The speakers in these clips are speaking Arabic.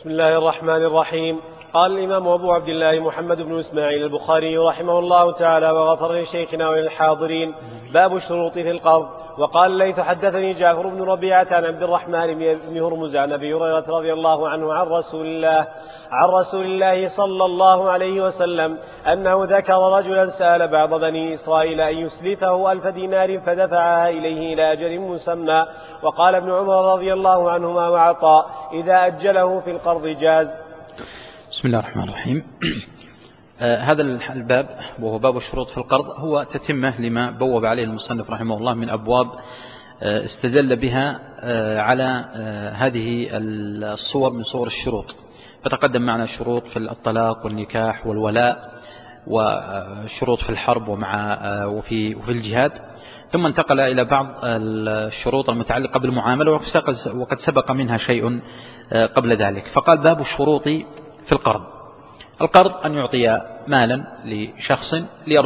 بسم الله الرحمن الرحيم. قال الإمام أبو عبد الله محمد بن إسماعيل البخاري رحمه الله تعالى وغفر لشيخنا وللحاضرين: باب الشروط في القرض. وقال الليث: حدثني جعفر بن ربيعة عن عبد الرحمن بن هرمز عن أبي هريرة رضي الله عنه عن رسول الله صلى الله عليه وسلم أنه ذكر رجلا سأل بعض بني إسرائيل أن يسلفه 1000 دينار فدفعها إليه إلى أجل مسمى. وقال ابن عمر رضي الله عنهما وعطاء: إذا أجله في القرض جاز. بسم الله الرحمن الرحيم. هذا الباب وهو باب الشروط في القرض هو تتمة لما بوب عليه المصنف رحمه الله من أبواب استدل بها على هذه الصور من صور الشروط. فتقدم معنا الشروط في الطلاق والنكاح والولاء، وشروط في الحرب وفي الجهاد، ثم انتقل إلى بعض الشروط المتعلقة بالمعاملة وقد سبق منها شيء قبل ذلك. فقال: باب الشروط في القرض. القرض أن يعطي مالا لشخص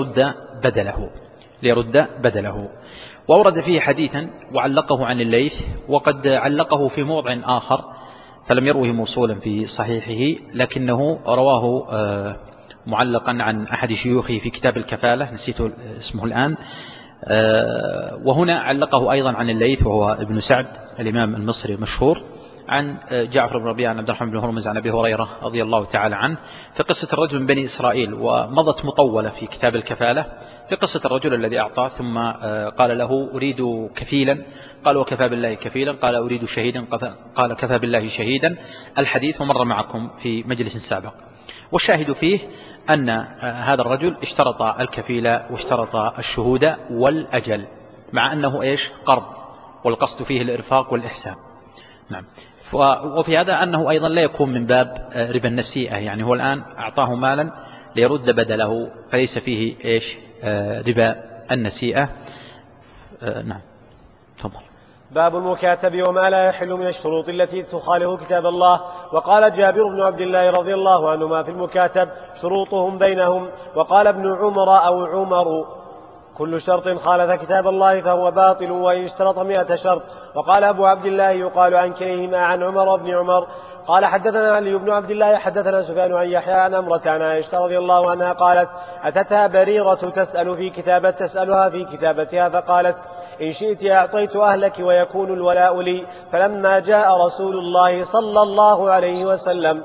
ليرد بدله. وأورد فيه حديثا وعلقه عن الليث، وقد علقه في موضع آخر فلم يروه موصولا في صحيحه، لكنه رواه معلقا عن أحد شيوخه في كتاب الكفالة، نسيت اسمه الآن. وهنا علقه أيضا عن الليث وهو ابن سعد الإمام المصري المشهور، عن جعفر بن ربيعة عن عبد الرحمن بن هرمز عن أبي هريرة رضي الله تعالى عنه في قصة الرجل من بني إسرائيل، ومضت مطولة في كتاب الكفالة في قصة الرجل الذي أعطاه ثم قال له: أريد كفيلا. قال: وكفى بالله كفيلا. قال: أريد شهيدا. قال: كفى بالله شهيدا. الحديث ومر معكم في مجلس سابق. والشاهد فيه أن هذا الرجل اشترط الكفيل واشترط الشهود والأجل، مع أنه قرض، والقصد فيه الإرفاق والإحسان. نعم. وفي هذا أنه أيضا لا يكون من باب ربا النسيئة، يعني هو الآن أعطاه مالا ليرد بدله، فليس فيه ربا النسيئة. نعم. تفضل. باب المكاتب وما لا يحل من الشروط التي تخالف كتاب الله. وقال جابر بن عبد الله رضي الله عنهما في المكاتب: شروطهم بينهم. وقال ابن عمر أو عمر: كل شرط خالف كتاب الله فهو باطل وإن اشترط 100 شرط. وقال أبو عبد الله: يقال عن كليهما عن عمر بن عمر. قال: حدثنا علي بن عبد الله حدثنا سفيان عن يحيى عن أمرة عن عائشة رضي الله عنها قالت: أتتها بريرة تسألها في كتابتها فقالت: إن شئت أعطيت أهلك ويكون الولاء لي. فلما جاء رسول الله صلى الله عليه وسلم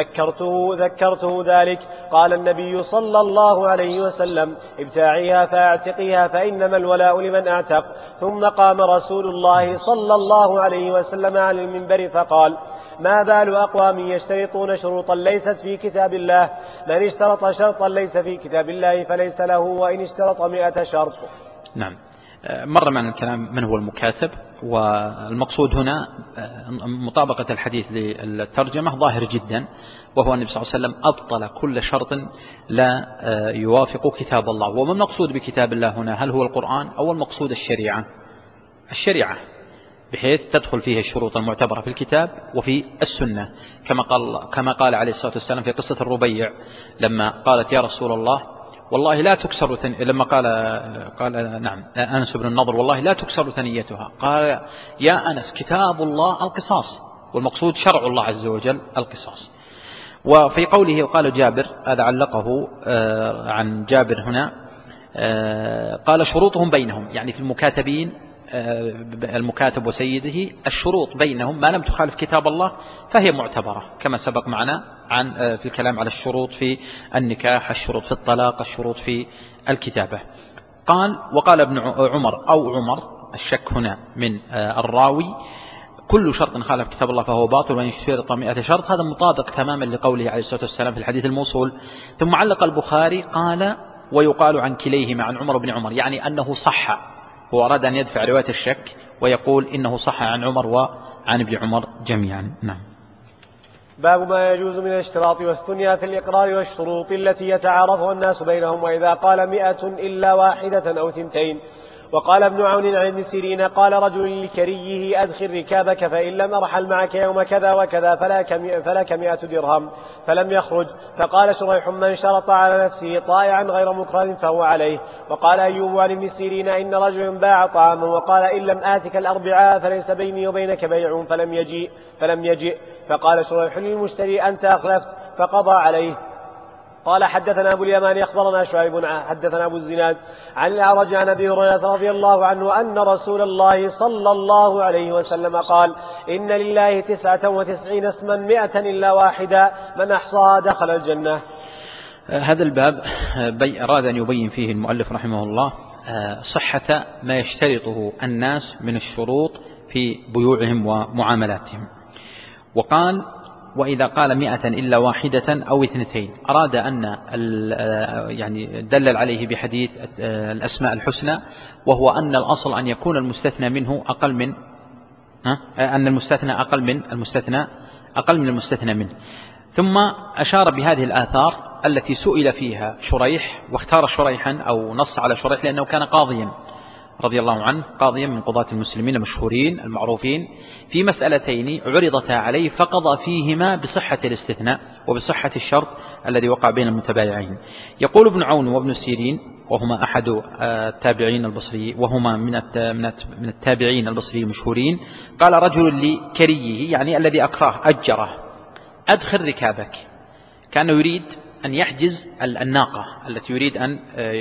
ذكرته ذلك. قال النبي صلى الله عليه وسلم: ابتاعيها فاعتقيها فإنما الولاء لمن أعتق. ثم قام رسول الله صلى الله عليه وسلم على المنبر فقال: ما بال أقوام يشترطون شروطا ليست في كتاب الله؟ من اشترط شرطا ليس في كتاب الله فليس له وإن اشترط 100 شرط. نعم. مر معنا الكلام من هو المكاتب، والمقصود هنا مطابقة الحديث للترجمة ظاهر جدا، وهو النبي صلى الله عليه وسلم أبطل كل شرط لا يوافق كتاب الله. وما المقصود بكتاب الله هنا؟ هل هو القرآن أو المقصود الشريعة، بحيث تدخل فيه الشروط المعتبرة في الكتاب وفي السنة، كما قال عليه الصلاة والسلام في قصة الربيع لما قالت: يا رسول الله والله لا تكسر لما قال نعم أنس بن النضر: والله لا تكسر ثنيتها. قال: يا أنس كتاب الله القصاص، والمقصود شرع الله عز وجل القصاص. وفي قوله وقال جابر، هذا علقه عن جابر هنا، قال: شروطهم بينهم، يعني في المكاتبين المكاتب وسيده الشروط بينهم ما لم تخالف كتاب الله فهي معتبرة، كما سبق معنا في الكلام على الشروط في النكاح، الشروط في الطلاق، الشروط في الكتابة. وقال ابن عمر أو عمر، الشك هنا من الراوي: كل شرط خالف كتاب الله فهو باطل وإن اشترط 100 شرط. هذا مطابق تماما لقوله عليه الصلاة والسلام في الحديث الموصول. ثم علق البخاري قال: ويقال عن كليهما عن عمر بن عمر، يعني أنه صح، هو أراد أن يدفع رواية الشك ويقول إنه صح عن عمر وعن ابن عمر جميعا. نعم. باب ما يجوز من الاشتراط والثنيا في الإقرار والشروط التي يتعارفها الناس بينهم، وإذا قال 100 إلا 1 أو 2. وقال ابن عون عن ابن سيرين قال رجل لكريه أدخل ركابك فإن لم أرحل معك يوم كذا وكذا فلك 100 درهم، فلم يخرج. فقال شريح من شرط على نفسه طائعا غير مكره فهو عليه. وقال أيوب عن ابن سيرين إن رجل باع طعاما وقال إن لم آتك الأربعاء فليس بيني وبينك بيع، فلم يجئ. فقال شريح للمشتري أنت أخلفت، فقضى عليه. قال حدثنا أبو اليمان أخبرنا شعيب حدثنا أبو الزناد عن الأعرج عن أبي هريرة رضي الله عنه أن رسول الله صلى الله عليه وسلم قال إن لله 99 اسما 100 إلا واحدا من أحصاها دخل الجنة. هذا الباب أراد أن يبين فيه المؤلف رحمه الله صحة ما يشترطه الناس من الشروط في بيوعهم ومعاملاتهم. وقال وإذا قال 100 إلا واحدة أو 2 أراد أن يعني دلل عليه بحديث الأسماء الحسنى، وهو أن الأصل أن يكون المستثنى منه أقل من أن المستثنى أقل من المستثنى منه. ثم أشار بهذه الآثار التي سئل فيها شريح، واختار شريحا أو نص على شريح لأنه كان قاضيا رضي الله عنه، قاضيا من قضاة المسلمين المشهورين المعروفين، في مسألتين عرضتا عليه فقضى فيهما بصحة الاستثناء وبصحة الشرط الذي وقع بين المتبايعين. يقول ابن عون وابن سيرين وهما أحد التابعين البصري وهما من التابعين البصري المشهورين، قال رجل لكريه يعني الذي أجره أدخل ركابك، كان يريد أن يحجز الناقة التي يريد أن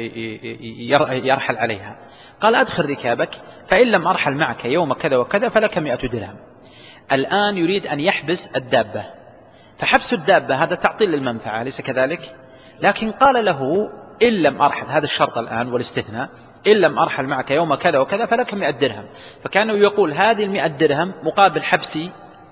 يرحل عليها، قال أدخل ركابك فإن لم أرحل معك يوم كذا وكذا فلك 100 درهم. الآن يريد أن يحبس الدابة، فحبس الدابة هذا تعطيل للمنفعة أليس كذلك؟ لكن قال له إن لم أرحل، هذا الشرط الآن والاستثناء، إن لم أرحل معك يوم كذا وكذا فلك 100 درهم. فكانوا يقول هذه 100 درهم مقابل حبسي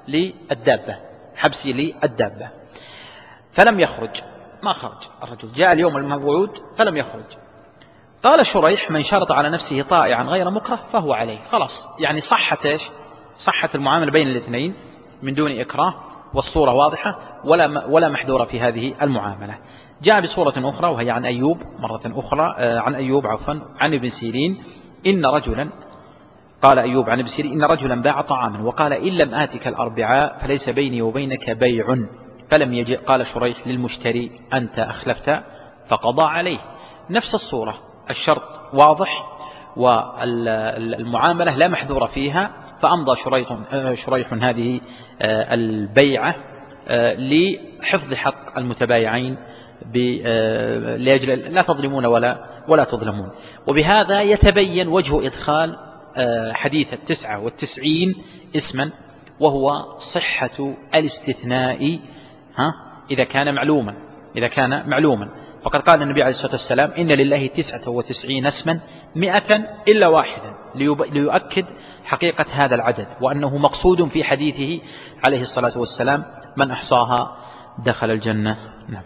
للدابة. فلم يخرج، ما خرج الرجل، جاء اليوم الموعود فلم يخرج. قال شريح من شرط على نفسه طائعا غير مكره فهو عليه. خلاص يعني صحت المعاملة بين الاثنين من دون إكراه، والصورة واضحة ولا محذورة في هذه المعاملة. جاء بصورة أخرى وهي عن أيوب مرة أخرى عن ابن سيرين إن رجلا، قال أيوب عن ابن سيرين إن رجلا باع طعاما وقال إن لم آتك الأربعاء فليس بيني وبينك بيع، فلم يجئ. قال شريح للمشتري أنت أخلفت، فقضى عليه. نفس الصورة، الشرط واضح والمعاملة لا محذورة فيها، فأمضى شريح هذه البيعة لحفظ حق المتبايعين لأجل لا تظلمون ولا تظلمون. وبهذا يتبين وجه إدخال حديث 99 اسما، وهو صحة الاستثناء إذا كان معلوما. فقد قال النبي عليه الصلاة والسلام إن لله 99 اسما 100 إلا واحدا، ليؤكد حقيقة هذا العدد وأنه مقصود في حديثه عليه الصلاة والسلام من أحصاها دخل الجنة. نعم.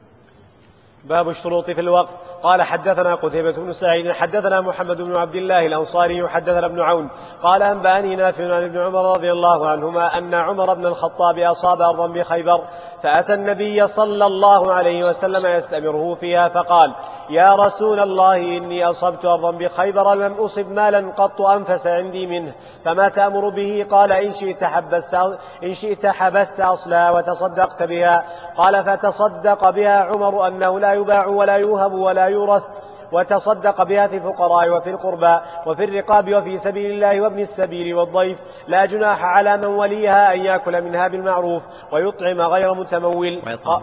باب الشروط في الوقت. قال حدثنا قتيبة بن سعيد حدثنا محمد بن عبد الله الأنصاري حدثنا ابن عون قال أنبأني نافع عن ابن عمر رضي الله عنهما أن عمر بن الخطاب أصاب أرضا بخيبر، فأتى النبي صلى الله عليه وسلم يستأمره فيها، فقال يا رسول الله إني أصبت أرضا بخيبر لم أصب مالا قط أنفس عندي منه، فما تأمر به؟ قال إن شئت حبست أصلها وتصدقت بها. قال فتصدق بها عمر أنه لا يباع ولا يوهب ولا يورث، وتصدق بها في الفقراء وفي القربى وفي الرقاب وفي سبيل الله وابن السبيل والضيف، لا جناح على من وليها أن يأكل منها بالمعروف ويطعم غير متمول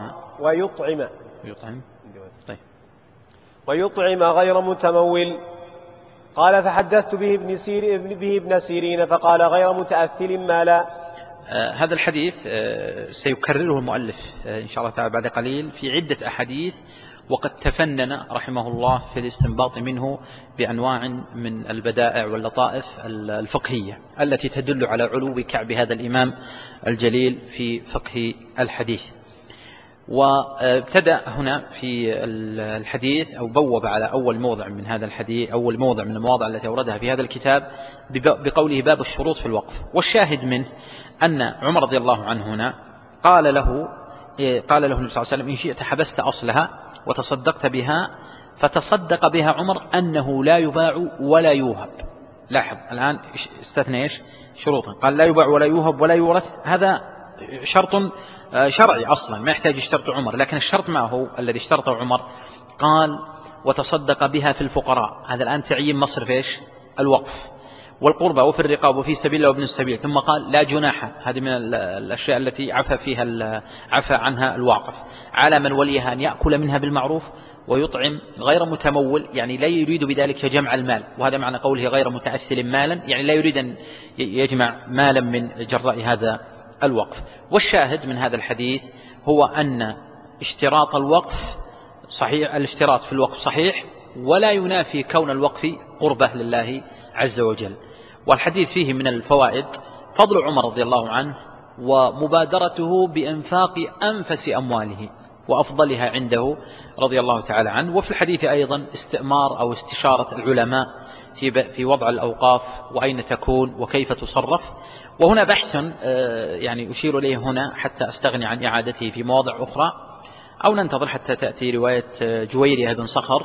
ويطعم غير متمول. قال فحدثت به ابن سيرين فقال غير متأثل مالا. هذا الحديث سيكرره المؤلف إن شاء الله تعالى بعد قليل في عدة أحاديث، وقد تفنن رحمه الله في الاستنباط منه بأنواع من البدائع واللطائف الفقهية التي تدل على علو كعب هذا الإمام الجليل في فقه الحديث. وابتدأ هنا في الحديث أو بوب على أول موضع من هذا الحديث، أول موضع من المواضع التي أوردها في هذا الكتاب بقوله باب الشروط في الوقف. والشاهد منه أن عمر رضي الله عنه هنا قال له النبي صلى الله عليه وسلم إن شئت حبست أصلها وتصدقت بها فتصدق بها عمر أنه لا يباع ولا يوهب. لاحظ الآن استثنى إيش شروطا، قال لا يباع ولا يوهب ولا يورث، هذا شرط شرعي أصلا ما يحتاج يشترط عمر، لكن الشرط ما هو الذي اشترطه عمر؟ قال وتصدق بها في الفقراء. هذا الآن تعيين مصرف إيش الوقف والقربى وفي الرقاب وفي سبيل الله وابن السبيل. ثم قال لا جناح، هذه من الأشياء التي عفى عنها الواقف، على من وليها أن يأكل منها بالمعروف ويطعم غير متمول، يعني لا يريد بذلك جمع المال، وهذا معنى قوله غير متعثل مالا، يعني لا يريد أن يجمع مالا من جراء هذا الوقف. والشاهد من هذا الحديث هو أن اشتراط الوقف صحيح، الاشتراط في الوقف صحيح، ولا ينافي كون الوقف قربة لله عز وجل. والحديث فيه من الفوائد فضل عمر رضي الله عنه ومبادرته بإنفاق أنفس أمواله وأفضلها عنده رضي الله تعالى عنه. وفي الحديث أيضا استئمار أو استشارة العلماء في وضع الأوقاف وأين تكون وكيف تصرف. وهنا بحث يعني أشير إليه هنا حتى أستغني عن إعادته في مواضع أخرى، أو ننتظر حتى تأتي رواية جويرية بن صخر،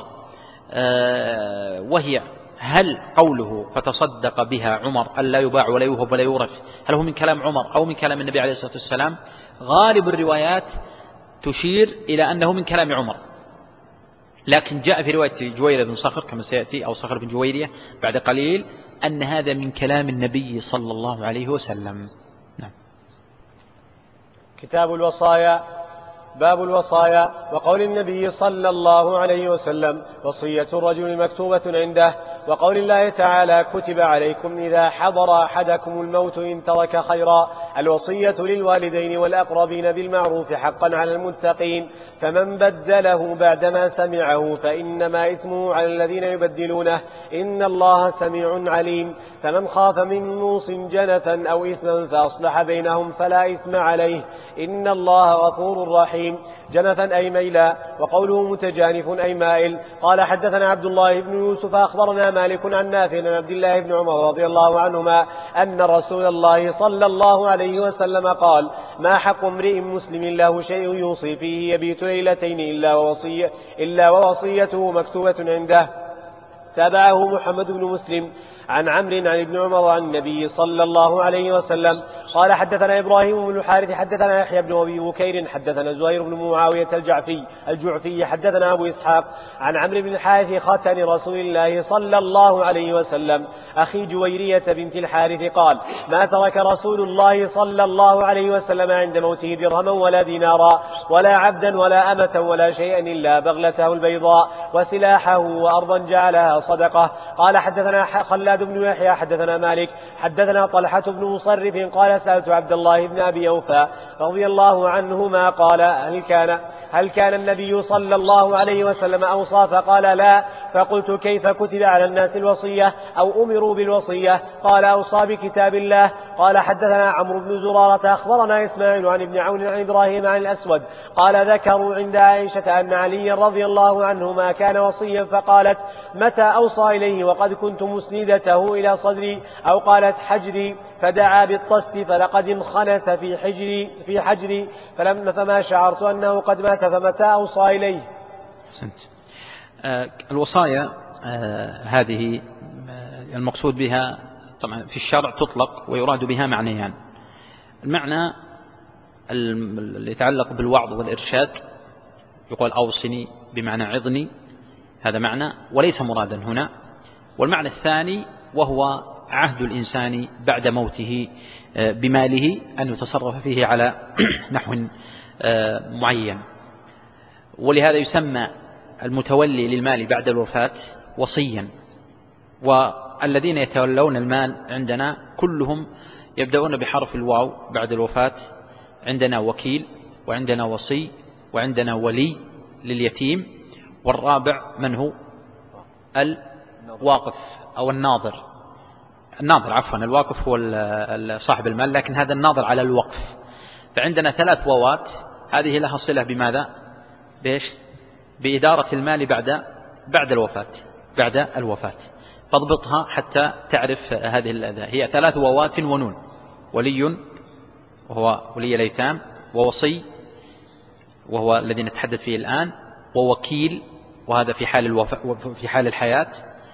وهي هل قوله فتصدق بها عمر ألا يباع ولا يوهب ولا يورث هل هو من كلام عمر أو من كلام النبي عليه الصلاة والسلام؟ غالب الروايات تشير إلى أنه من كلام عمر، لكن جاء في رواية جويرية بن صخر كما سيأتي أو صخر بن جويرية بعد قليل أن هذا من كلام النبي صلى الله عليه وسلم. نعم. كتاب الوصايا. باب الوصايا. وقول النبي صلى الله عليه وسلم وصية الرجل مكتوبة عنده، وقول الله تعالى كتب عليكم إذا حضر أحدكم الموت إن ترك خيرا الوصية للوالدين والأقربين بالمعروف حقا على المتقين، فمن بدله بعدما سمعه فإنما إثمه على الذين يبدلونه إن الله سميع عليم. فمن خاف من موص جنفا أو إثما فأصلح بينهم فلا إثم عليه إن الله غفور رحيم. جنفا أي ميلا، وقوله متجانف أي مائل. قال حدثنا عبد الله بن يوسف أخبرنا مالك عن نافع عن عبد الله بن عمر رضي الله عنهما أن رسول الله صلى الله عليه وسلم قال ما حق امرئ مسلم له شيء يوصي فيه يبيت ليلتين إلا ووصيته مكتوبة عنده. تابعه محمد بن مسلم عن عمرو عن ابن عمر عن النبي صلى الله عليه وسلم قال حدثنا إبراهيم بن الحارث حدثنا يحيى بن أبي بكير حدثنا زهير بن معاوية الجعفي حدثنا أبو إسحاق عن عمرو بن الحارث خاتن رسول الله صلى الله عليه وسلم أخي جويرية بنت الحارث قال ما ترك رسول الله صلى الله عليه وسلم عند موته درهما ولا دينارا ولا عبدا ولا أمة ولا شيئا إلا بغلته البيضاء وسلاحه وأرضا جعلها صدقة. قال حدثنا خلاد بن يحيى حدثنا مالك حدثنا طلحة بن مصرف قال سألت عبد الله بن أبي أوفى رضي الله عنهما قال هل كان النبي صلى الله عليه وسلم أوصى؟ فقال لا. فقلت كيف كتب على الناس الوصية أو أمروا بالوصية؟ قال أوصى بكتاب الله. قال حدثنا عمرو بن زرارة أخبرنا إسماعيل عن ابن عون عن إبراهيم عن الأسود قال ذكروا عند عائشة أن علي رضي الله عنهما كان وصيا فقالت متى أوصى إليه وقد كنت مسندته إلى صدري أو قالت حجري فدعا بالطست فلقد انخنث في حجري فما شعرت أنه قد مات فمتى أوصى إليه. الوصايا هذه المقصود بها طبعا في الشرع تطلق ويراد بها معنيان. المعنى اللي يتعلق بالوعظ والإرشاد يقول أوصني بمعنى عظني، هذا معنى وليس مرادا هنا. والمعنى الثاني وهو عهد الإنسان بعد موته بماله أن يتصرف فيه على نحو معين، ولهذا يسمى المتولي للمال بعد الوفاة وصيا. والذين يتولون المال عندنا كلهم يبدأون بحرف الواو بعد الوفاة. عندنا وكيل وعندنا وصي وعندنا ولي لليتيم، والرابع من هو الواقف أو الناظر عفوا، الواقف هو صاحب المال، لكن هذا الناظر على الوقف. فعندنا 3 واوات، هذه لها صلة بماذا؟ بإدارة المال بعد الوفاة. فاضبطها حتى تعرف هذه هي 3 واوات ونون: ولي وهو ولي الأيتام، ووصي وهو الذي نتحدث فيه الآن، ووكيل وهذا في حال الحياة.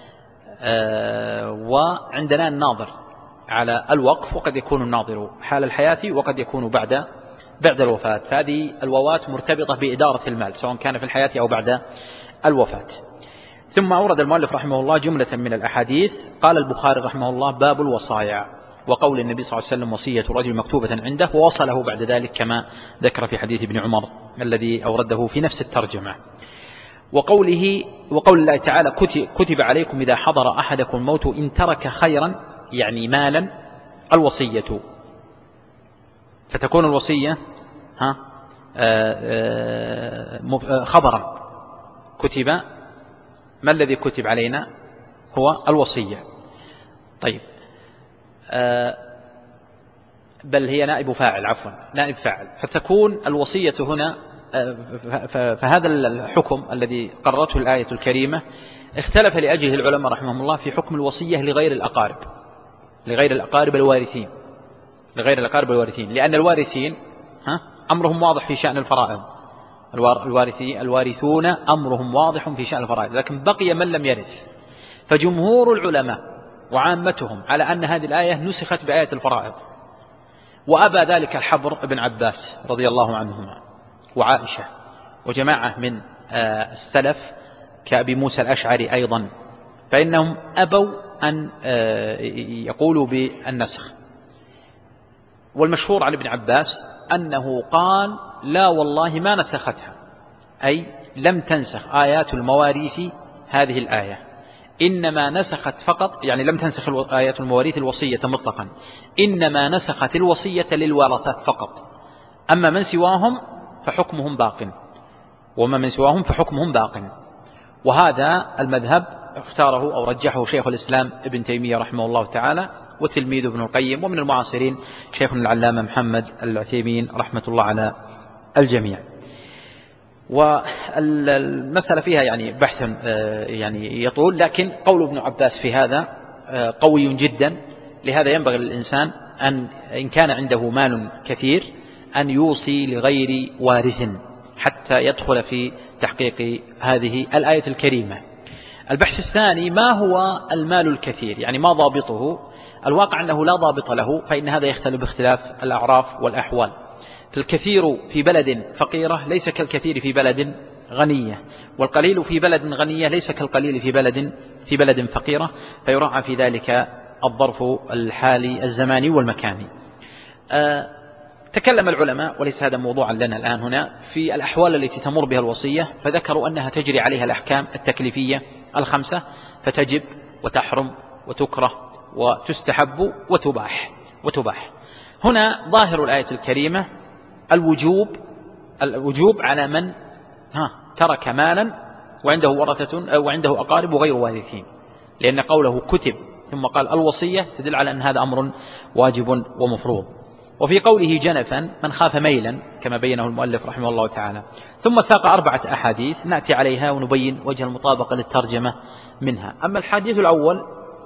وعندنا الناظر على الوقف، وقد يكون الناظر حال الحياة وقد يكون بعد الوفاة. فهذه الواوات مرتبطة بإدارة المال سواء كان في الحياة أو بعد الوفاة. ثم أورد المؤلف رحمه الله جملة من الأحاديث. قال البخاري رحمه الله: باب الوصايا، وقول النبي صلى الله عليه وسلم: وصية رجل مكتوبة عنده، ووصله بعد ذلك كما ذكر في حديث ابن عمر الذي أورده في نفس الترجمة. وقول الله تعالى: كتب عليكم إذا حضر أحدكم الموت إن ترك خيرا، يعني مالا، الوصية. فتكون الوصية خبرا كتب. ما الذي كتب علينا؟ هو الوصية. طيب، بل هي نائب فاعل، نائب فاعل. فتكون الوصية هنا، فهذا الحكم الذي قررته الآية الكريمة اختلف لأجله العلماء رحمهم الله في حكم الوصية لغير الأقارب الوارثين، لأن الوارثين أمرهم واضح في شأن الفرائض. الوارثون أمرهم واضح في شأن الفرائض، لكن بقي من لم يرث. فجمهور العلماء وعامتهم على أن هذه الآية نسخت بآية الفرائض، وأبى ذلك الحبر بن عباس رضي الله عنهما وعائشة وجماعة من السلف كأبي موسى الأشعري أيضا، فإنهم أبوا أن يقولوا بالنسخ. والمشهور عن ابن عباس أنه قال: لا والله ما نسختها، أي لم تنسخ آيات المواريث هذه الآية، إنما نسخت فقط، يعني لم تنسخ آيات المواريث الوصية مطلقا، إنما نسخت الوصية للورثة فقط، أما من سواهم فحكمهم باق. وهذا المذهب اختاره أو رجحه شيخ الإسلام ابن تيمية رحمه الله تعالى، وتلميذ ابن القيم، ومن المعاصرين شيخنا العلامة محمد العثيمين رحمة الله على الجميع. والمسألة فيها يعني بحث يعني يطول، لكن قول ابن عباس في هذا قوي جدا. لهذا ينبغي للإنسان إن كان عنده مال كثير أن يوصي لغير وارث حتى يدخل في تحقيق هذه الآية الكريمة. البحث الثاني: ما هو المال الكثير؟ يعني ما ضابطه؟ الواقع أنه لا ضابط له، فإن هذا يختلف باختلاف الأعراف والأحوال. فالكثير في بلد فقيرة ليس كالكثير في بلد غنية، والقليل في بلد غنية ليس كالقليل في بلد فقيرة، فيراعى في ذلك الظرف الحالي الزماني والمكاني. تكلم العلماء، وليس هذا موضوعا لنا الآن هنا، في الأحوال التي تمر بها الوصية، فذكروا أنها تجري عليها الأحكام التكليفية الخمسة، فتجب وتحرم وتكره وتستحب وتباح. هنا ظاهر الآية الكريمة الوجوب على من ترك مالا وعنده ورثة أو عنده أقارب وغير وارثين، لأن قوله كتب ثم قال الوصية تدل على أن هذا أمر واجب ومفروض. وفي قوله جنفا من خاف ميلا كما بينه المؤلف رحمه الله تعالى. ثم ساق 4 أحاديث نأتي عليها ونبين وجه المطابقة للترجمة منها. أما الحديث الأول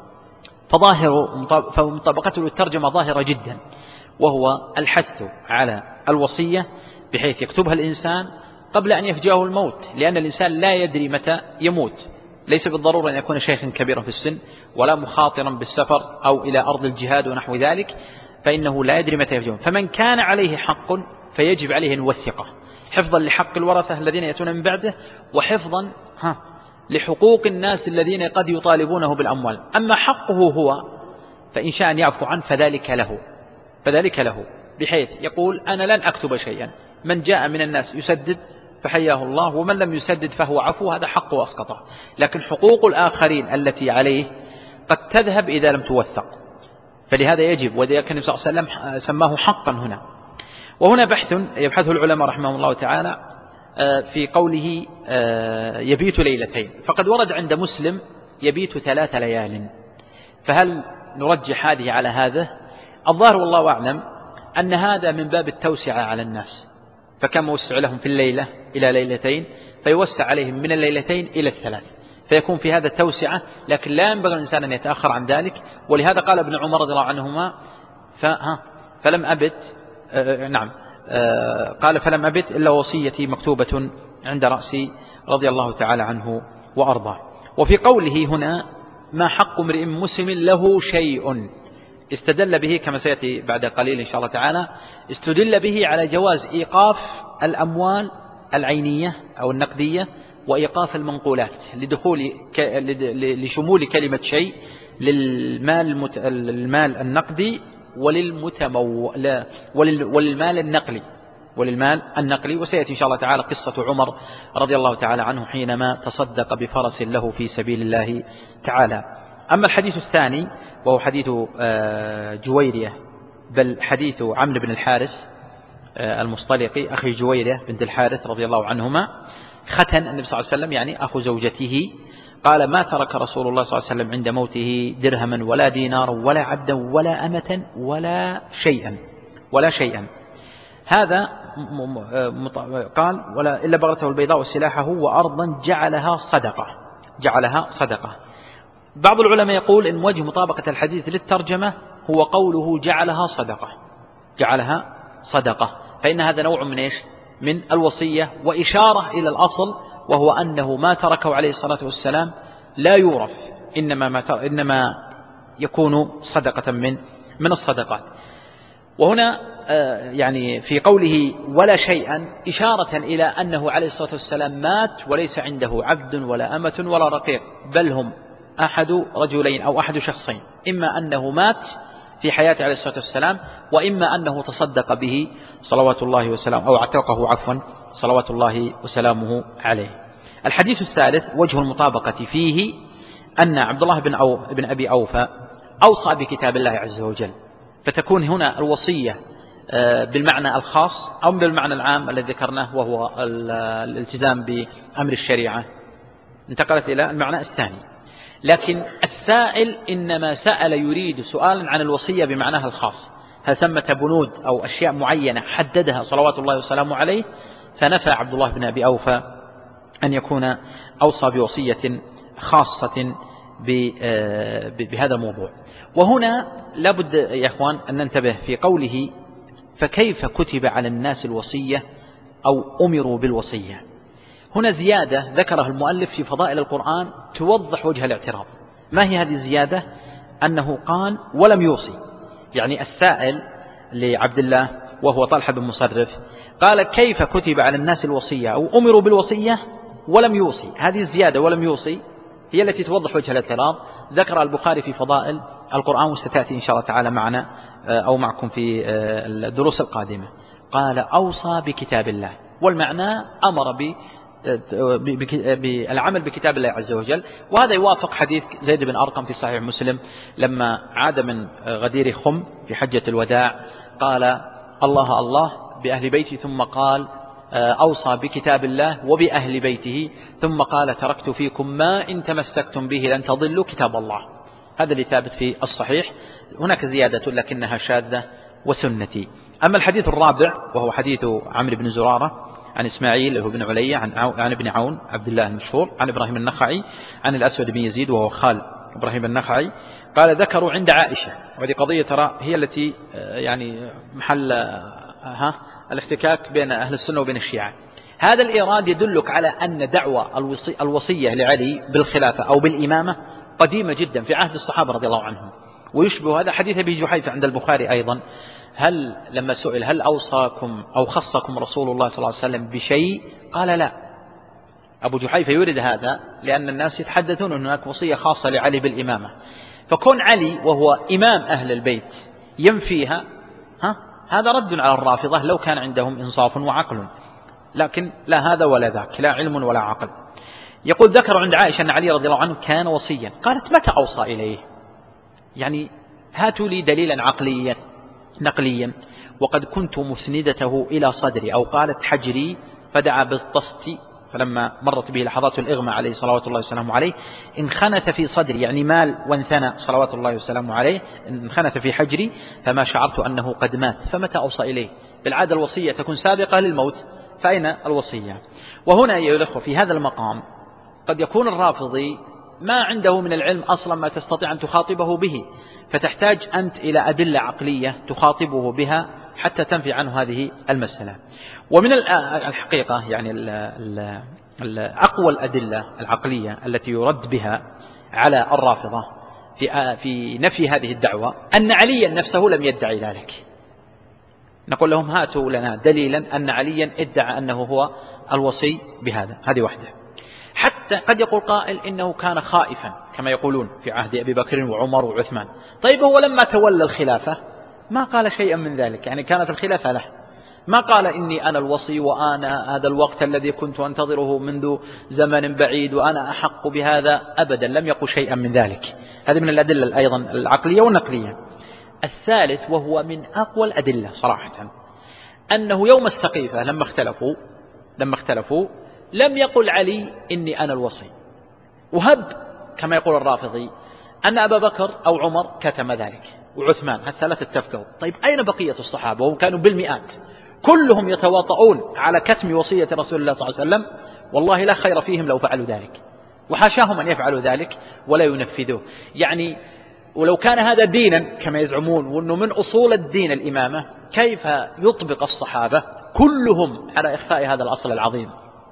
فمطابقته للترجمة ظاهرة جدا، وهو الحث على الوصية بحيث يكتبها الإنسان قبل أن يفجأه الموت، لأن الإنسان لا يدري متى يموت، ليس بالضرورة أن يكون شيخا كبيرا في السن ولا مخاطرا بالسفر أو إلى أرض الجهاد ونحو ذلك، فإنه لا يدري متى يفجأه. فمن كان عليه حق فيجب عليه أن يوثقه، حفظا لحق الورثة الذين يأتون من بعده، وحفظا لحقوق الناس الذين قد يطالبونه بالأموال. أما حقه هو فإن شاء أن يعفو عنه فذلك له بحيث يقول أنا لن أكتب شيئا، من جاء من الناس يسدد فحياه الله، ومن لم يسدد فهو عفو، هذا حقه أسقطه. لكن حقوق الآخرين التي عليه قد تذهب إذا لم توثق، فلهذا يجب، وذلك النبي صلى الله عليه وسلم سماه حقا هنا. وهنا بحث يبحثه العلماء رحمهم الله تعالى في قوله يبيت ليلتين، فقد ورد عند مسلم يبيت 3 ليال، فهل نرجح هذه على هذا؟ الظاهر والله أعلم أن هذا من باب التوسعة على الناس، فكما وسع لهم في الليلة إلى ليلتين فيوسع عليهم من الليلتين إلى 3، فيكون في هذا توسعة، لكن لا ينبغي الإنسان أن يتأخر عن ذلك. ولهذا قال ابن عمر رضي الله عنهما فلم أبت قال فلم أبت إلا وصيتي مكتوبة عند رأسي رضي الله تعالى عنه وأرضاه. وفي قوله هنا ما حق امرئ مسلم له شيء، استدل به كما سيأتي بعد قليل إن شاء الله تعالى، استدل به على جواز إيقاف الأموال العينية أو النقدية وإيقاف المنقولات لشمول كلمة شيء للمال النقدي وللمال النقلي. وسيأتي إن شاء الله تعالى قصة عمر رضي الله تعالى عنه حينما تصدق بفرس له في سبيل الله تعالى. أما الحديث الثاني وهو حديث جويرية، بل حديث عمرو بن الحارث المصطلقي أخي جويرية بنت الحارث رضي الله عنهما، ختن النبي صلى الله عليه وسلم يعني أخو زوجته، قال ما ترك رسول الله صلى الله عليه وسلم عند موته درهما ولا دينارا ولا عبدا ولا أمة ولا شيئا. هذا قال ولا إلا بغته البيضاء وسلاحه وأرضا جعلها صدقة. بعض العلماء يقول إن وجه مطابقة الحديث للترجمة هو قوله جعلها صدقة، فإن هذا نوع من إيش؟ من الوصية، وإشارة إلى الأصل وهو أنه ما تركه عليه الصلاة والسلام لا يورث، إنما يكون صدقة من الصدقات. وهنا يعني في قوله ولا شيئا إشارة إلى أنه عليه الصلاة والسلام مات وليس عنده عبد ولا أمة ولا رقيق، بل هم أحد رجلين أو أحد شخصين، إما أنه مات في حياته عليه الصلاة والسلام، وإما أنه تصدق به صلوات الله وسلامه أو اعتقه صلوات الله وسلامه عليه. الحديث الثالث وجه المطابقة فيه أن عبد الله بن أبي أوفى أوصى بكتاب الله عز وجل، فتكون هنا الوصية بالمعنى الخاص أو بالمعنى العام الذي ذكرناه وهو الالتزام بأمر الشريعة، انتقلت إلى المعنى الثاني. لكن السائل إنما سأل يريد سؤالا عن الوصية بمعناها الخاص، هل ثمة بنود أو أشياء معينة حددها صلوات الله وسلامه عليه، فنفى عبد الله بن أبي أوفى أن يكون أوصى بوصية خاصة بهذا الموضوع. وهنا لابد يا أخوان أن ننتبه في قوله فكيف كتب على الناس الوصية أو أمروا بالوصية، هنا زيادة ذكرها المؤلف في فضائل القرآن توضح وجه الاعتراض. ما هي هذه الزيادة؟ أنه قال ولم يوصي، يعني السائل لعبد الله وهو طلحة بن مصرف قال كيف كتب على الناس الوصية أو أمروا بالوصية ولم يوصي. هذه الزيادة ولم يوصي هي التي توضح وجه الاعتراض، ذكر البخاري في فضائل القرآن وستأتي إن شاء الله تعالى معنا أو معكم في الدروس القادمة. قال أوصى بكتاب الله، والمعنى أمر بالعمل بكتاب الله عز وجل. وهذا يوافق حديث زيد بن أرقم في صحيح مسلم لما عاد من غدير خم في حجة الوداع قال الله الله بأهل بيتي، ثم قال أوصى بكتاب الله وبأهل بيته، ثم قال تركت فيكم ما إن تمسكتم به لن تضلوا كتاب الله. هذا اللي ثابت في الصحيح. هناك زيادة لكنها شاذة وسنتي. أما الحديث الرابع وهو حديث عمرو بن زرارة عن إسماعيل وهو بن علي عن ابن عون عبد الله المشهور عن إبراهيم النخعي عن الأسود بن يزيد وهو خال إبراهيم النخعي قال ذكروا عند عائشة، وهذه قضية ترى هي التي يعني محل الافتكاك بين أهل السنة وبين الشيعة. هذا الإيراد يدلك على أن دعوة الوصية لعلي بالخلافة أو بالإمامة قديمة جدا في عهد الصحابة رضي الله عنهم، ويشبه هذا حديث أبي جحيفة عند البخاري أيضا، هل لما سئل هل أوصاكم أو خصكم رسول الله صلى الله عليه وسلم بشيء قال لا. أبو جحيفة يريد هذا لأن الناس يتحدثون أن هناك وصية خاصة لعلي بالإمامة، فكون علي وهو إمام أهل البيت ينفيها هذا رد على الرافضة لو كان عندهم إنصاف وعقل، لكن لا هذا ولا ذاك، لا علم ولا عقل. يقول ذكر عند عائشة أن علي رضي الله عنه كان وصيا، قالت متى أوصى إليه؟ يعني هاتوا لي دليلا عقليا نقليا، وقد كنت مسندته إلى صدري، أو قالت حجري فدعا بالطست، فلما مرت به لحظات الإغمى عليه صلوات الله وسلامه عليه انخنث في صدري، يعني مال وانثنى صلوات الله وسلامه عليه، انخنث في حجري فما شعرت أنه قد مات، فمتى أوصى إليه؟ بالعادة الوصية تكون سابقة للموت، فأين الوصية؟ وهنا يلخ في هذا المقام قد يكون الرافضي ما عنده من العلم أصلا ما تستطيع أن تخاطبه به، فتحتاج أنت إلى أدلة عقلية تخاطبه بها حتى تنفي عنه هذه المسألة. ومن الحقيقة يعني أقوى الأدلة العقلية التي يرد بها على الرافضة في نفي هذه الدعوة أن عليا نفسه لم يدعي ذلك. نقول لهم هاتوا لنا دليلا أن عليا ادعى أنه هو الوصي بهذا. هذه واحدة. حتى قد يقول قائل إنه كان خائفا كما يقولون في عهد أبي بكر وعمر وعثمان. طيب هو لما تولى الخلافة ما قال شيئا من ذلك، يعني كانت الخلافة له، ما قال إني أنا الوصي وأنا هذا الوقت الذي كنت أنتظره منذ زمن بعيد وأنا أحق بهذا، أبدا لم يقل شيئا من ذلك. هذه من الأدلة أيضا العقلية والنقلية. الثالث وهو من أقوى الأدلة صراحة أنه يوم السقيفة لما اختلفوا لم يقل علي إني أنا الوصي، وهب كما يقول الرافضي أن أبا بكر أو عمر كتم ذلك وعثمان، الثلاثة اتفقوا. طيب أين بقية الصحابة وهم كانوا بالمئات كلهم يتواطؤون على كتم وصية رسول الله صلى الله عليه وسلم؟ والله لا خير فيهم لو فعلوا ذلك، وحاشاهم أن يفعلوا ذلك ولا ينفذوه. يعني ولو كان هذا دينا كما يزعمون وأنه من أصول الدين الإمامة، كيف يطبق الصحابة كلهم على إخفاء هذا الأصل العظيم؟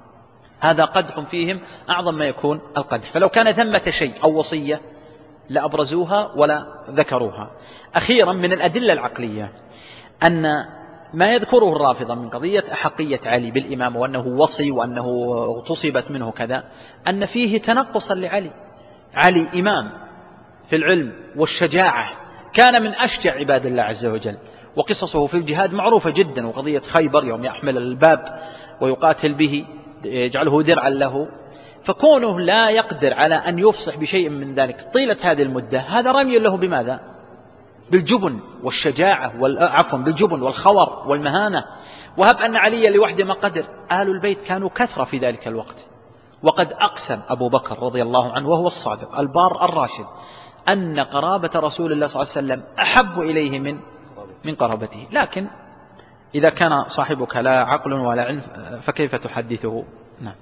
هذا قدح فيهم أعظم ما يكون القدح. فلو كان ثمة شيء أو وصية لأبرزوها ولا ذكروها. أخيرا من الأدلة العقلية أن ما يذكره الرافضة من قضية أحقية علي بالإمام وأنه وصي وأنه اغتصبت منه كذا، أن فيه تنقصا لعلي. علي إمام في العلم والشجاعة، كان من أشجع عباد الله عز وجل، وقصصه في الجهاد معروفة جدا، وقضية خيبر يوم يحمل الباب ويقاتل به يجعله درعا له، فكونه لا يقدر على أن يفصح بشيء من ذلك طيلة هذه المدة، هذا رمي له بماذا؟ بالجبن والشجاعة بالجبن والخور والمهانة. وهب أن علي لوحده ما قدر، آل البيت كانوا كثرة في ذلك الوقت. وقد أقسم أبو بكر رضي الله عنه وهو الصادق البار الراشد أن قرابة رسول الله صلى الله عليه وسلم أحب إليه من قرابته. لكن إذا كان صاحبك لا عقل ولا علم فكيف تحدثه؟ نعم.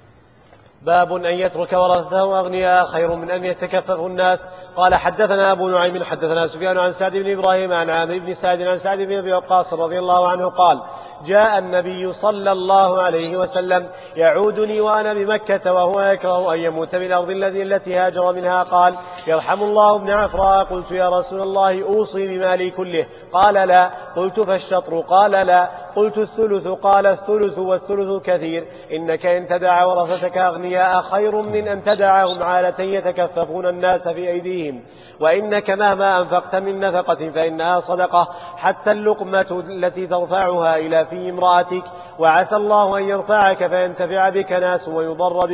باب أن يترك ورثته أغنياء خير من أن يتكفف الناس. قال حدثنا أبو نعيم حدثنا سفيان عن سعد بن إبراهيم عن عامر بن سعد عن سعد بن أبي وقاص رضي الله عنه قال: جاء النبي صلى الله عليه وسلم يعودني وأنا بمكة وهو يكره أن يموت بالأرض التي هاجر منها. قال: يرحم الله ابن عفراء. قلت: يا رسول الله أوصي بمالي كله؟ قال: لا. قلت: فالشطر؟ قال: لا. قلت: الثلث؟ قال: الثلث والثلث كثير. إنك إن تدع ورثتك أغنياء خير من أن تدعهم عالة يتكففون الناس في أيديهم. وإنك مهما أنفقت من نفقة فإنها صدقة، حتى اللقمة التي ترفعها إلى في امرأتك، وعسى الله أن يرفعك فينتفع بك ناس ويضر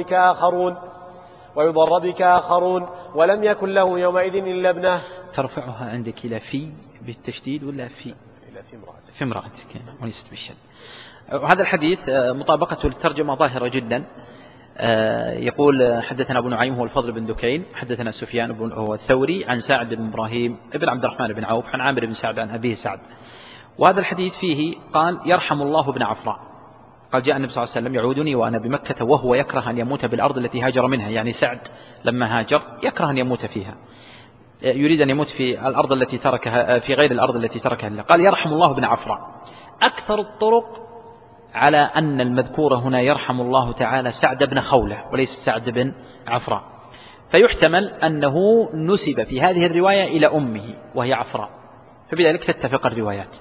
بك آخرون. ولم يكن له يومئذ إلا ابنه. ترفعها عندك إلى في بالتشديد ولا في امرأتك وليست بالشد. وهذا الحديث مطابقته للترجمة ظاهرة جدا. يقول: حدثنا أبو نعيم هو الفضل بن دكين حدثنا سفيان هو الثوري عن سعد بن إبراهيم ابن عبد الرحمن بن عوف عن عامر بن سعد عن أبيه سعد. وهذا الحديث فيه قال: يرحم الله ابن عفراء. قال: جاء النبي صلى الله عليه وسلم يعودني وأنا بمكة وهو يكره أن يموت بالأرض التي هاجر منها. يعني سعد لما هاجر يكره أن يموت فيها، يريد أن يموت في الأرض التي تركها، في غير الأرض التي تركها لله. قال: يرحم الله ابن عفراء. أكثر الطرق على أن المذكور هنا يرحم الله تعالى سعد بن خولة وليس سعد بن عفراء، فيحتمل أنه نسب في هذه الرواية إلى أمه وهي عفراء، فبذلك تتفق الروايات.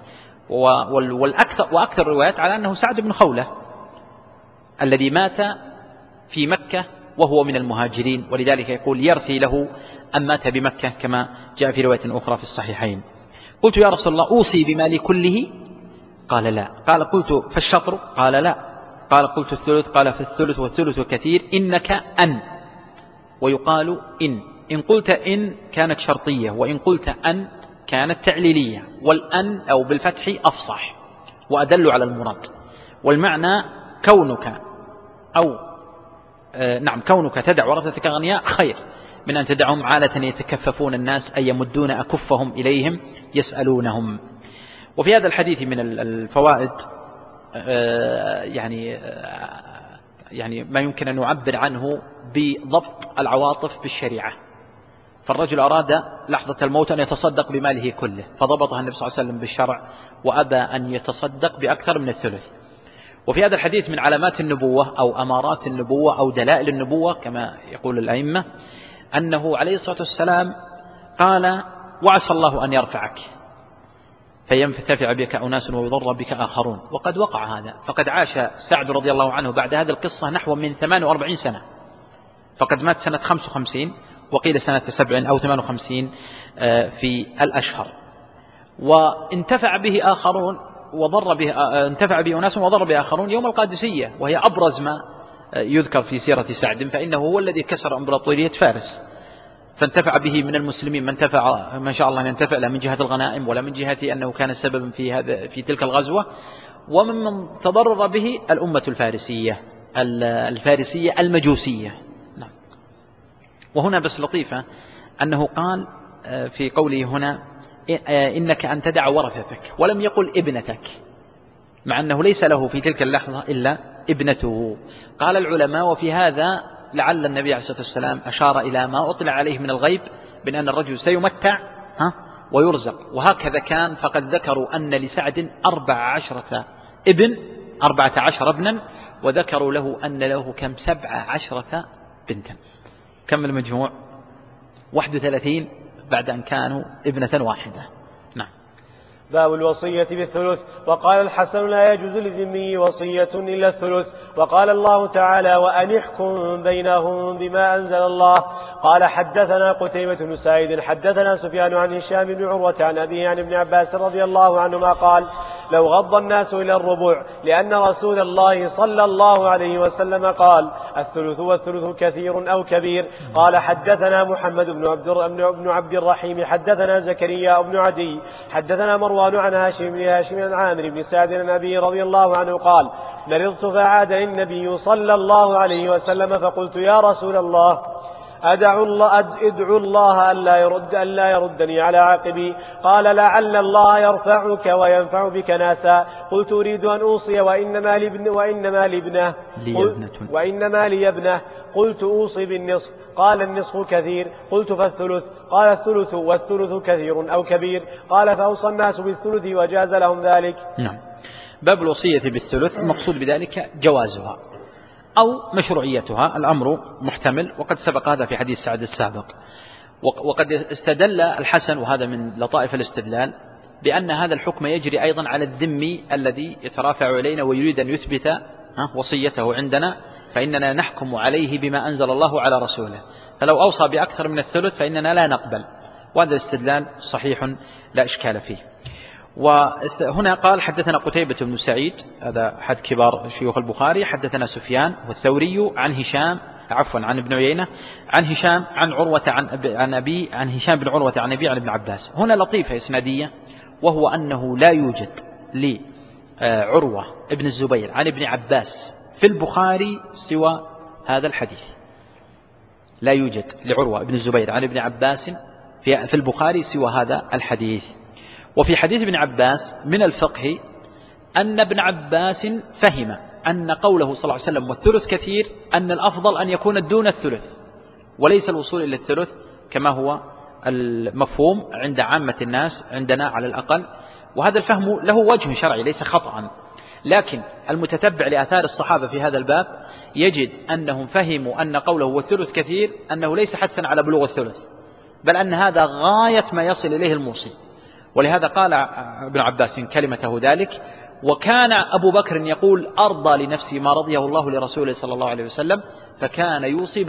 وأكثر الروايات على أنه سعد بن خولة الذي مات في مكة وهو من المهاجرين، ولذلك يقول يرثي له أن مات بمكة كما جاء في رواية أخرى في الصحيحين. قلت: يا رسول الله أوصي بمالي كله؟ قال: لا. قال: قلت: فالشطر؟ قال: لا. قال: قلت: الثلث؟ قال: في الثلث والثلث كثير. إنك أن، ويقال إن قلت إن كانت شرطية، وإن قلت أن كانت تعليلية، والأن أو بالفتح أفصح وأدل على المراد. والمعنى كونك تدع ورثتك أغنياء خير من أن تدعهم عالة يتكففون الناس، أي يمدون أكفهم إليهم يسألونهم. وفي هذا الحديث من الفوائد يعني ما يمكن أن نعبر عنه بضبط العواطف بالشريعة. فالرجل أراد لحظة الموت أن يتصدق بماله كله، فضبطها النبي صلى الله عليه وسلم بالشرع وأبى أن يتصدق بأكثر من الثلث. وفي هذا الحديث من علامات النبوة أو أمارات النبوة أو دلائل النبوة كما يقول الأئمة أنه عليه الصلاة والسلام قال: وعسى الله أن يرفعك فينتفع بك أناس ويضر بك آخرون. وقد وقع هذا، فقد عاش سعد رضي الله عنه بعد هذه القصة نحو من 48 سنة، فقد مات سنة 55 وقيل سنة 7 أو 58 في الأشهر، وانتفع به آخرون وضر به، انتفع به أناس وضر به آخرون يوم القادسية، وهي أبرز ما يذكر في سيرة سعد، فإنه هو الذي كسر إمبراطورية فارس، فانتفع به من المسلمين من انتفع ما شاء الله أن ينتفع لا من جهة الغنائم ولا من جهة أنه كان سببا في تلك الغزوة، ومن تضرر به الأمة الفارسية المجوسية. نعم. وهنا بس لطيفة أنه قال في قوله هنا: إنك أن تدع ورثتك، ولم يقل ابنتك، مع أنه ليس له في تلك اللحظة إلا ابنته. قال العلماء: وفي هذا لعل النبي عليه الصلاة والسلام أشار إلى ما أطلع عليه من الغيب بأن الرجل سيمتع ويرزق، وهكذا كان، فقد ذكروا أن لسعد 14 ابنا، وذكروا له أن له كم 17 بنتا. كم المجموع؟ 31 بعد أن كانوا ابنة واحدة. نعم. باب الوصية بالثلث. وقال الحسن: لا يجوز للذمي وصية إلا الثلث. وقال الله تعالى: وأن احكم بينهم بما أنزل الله. قال: حدثنا قتيبة بن سعيد حدثنا سفيان عن هشام بن عروة عن أبيه عن ابن عباس رضي الله عنهما قال: لو غض الناس إلى الربع، لأن رسول الله صلى الله عليه وسلم قال: الثلث والثلث كثير أو كبير. قال: حدثنا محمد بن عبد الرحيم حدثنا زكريا بن عدي حدثنا مروان عن هاشم عن عامر بن سعد عن أبي رضي الله عنه قال: مرضت فعادني النبي صلى الله عليه وسلم فقلت: يا رسول الله، أدعو الله ألا يردني على عقبي. قال: لعل الله يرفعك وينفع بك ناسا. قلت: أريد أن أوصي وإنما لي ابنة. قلت: أوصي بالنصف. قال: النصف كثير. قلت: فالثلث. قال: الثلث والثلث كثير أو كبير. قال: فأوصى الناس بالثلث وجاز لهم ذلك. نعم. باب الوصية بالثلث المقصود بذلك جوازها أو مشروعيتها، الأمر محتمل، وقد سبق هذا في حديث سعد السابق. وقد استدل الحسن، وهذا من لطائف الاستدلال، بأن هذا الحكم يجري أيضا على الذمي الذي يترافع إلينا ويريد أن يثبت وصيته عندنا، فإننا نحكم عليه بما أنزل الله على رسوله، فلو أوصى بأكثر من الثلث فإننا لا نقبل، وهذا الاستدلال صحيح لا إشكال فيه. وهنا قال: حدثنا قتيبة بن سعيد، هذا أحد كبار شيوخ البخاري، حدثنا سفيان والثوري عن ابن عيينة عن هشام عن عروة عن هشام بن عروة عن أبي عن ابن عباس. هنا لطيفة إسنادية، وهو أنه لا يوجد لعروة ابن الزبير عن ابن عباس في البخاري سوى هذا الحديث. لا يوجد لعروة ابن الزبير عن ابن عباس في البخاري سوى هذا الحديث. وفي حديث ابن عباس من الفقه أن ابن عباس فهم أن قوله صلى الله عليه وسلم والثلث كثير أن الأفضل أن يكون دون الثلث وليس الوصول إلى الثلث كما هو المفهوم عند عامة الناس عندنا على الأقل، وهذا الفهم له وجه شرعي ليس خطأ، لكن المتتبع لآثار الصحابة في هذا الباب يجد أنهم فهموا أن قوله والثلث كثير أنه ليس حثا على بلوغ الثلث، بل أن هذا غاية ما يصل إليه الموصي. ولهذا قال ابن عباس كلمته ذلك. وكان أبو بكر يقول: أرضى لنفسي ما رضيه الله لرسوله صلى الله عليه وسلم، فكان يوصي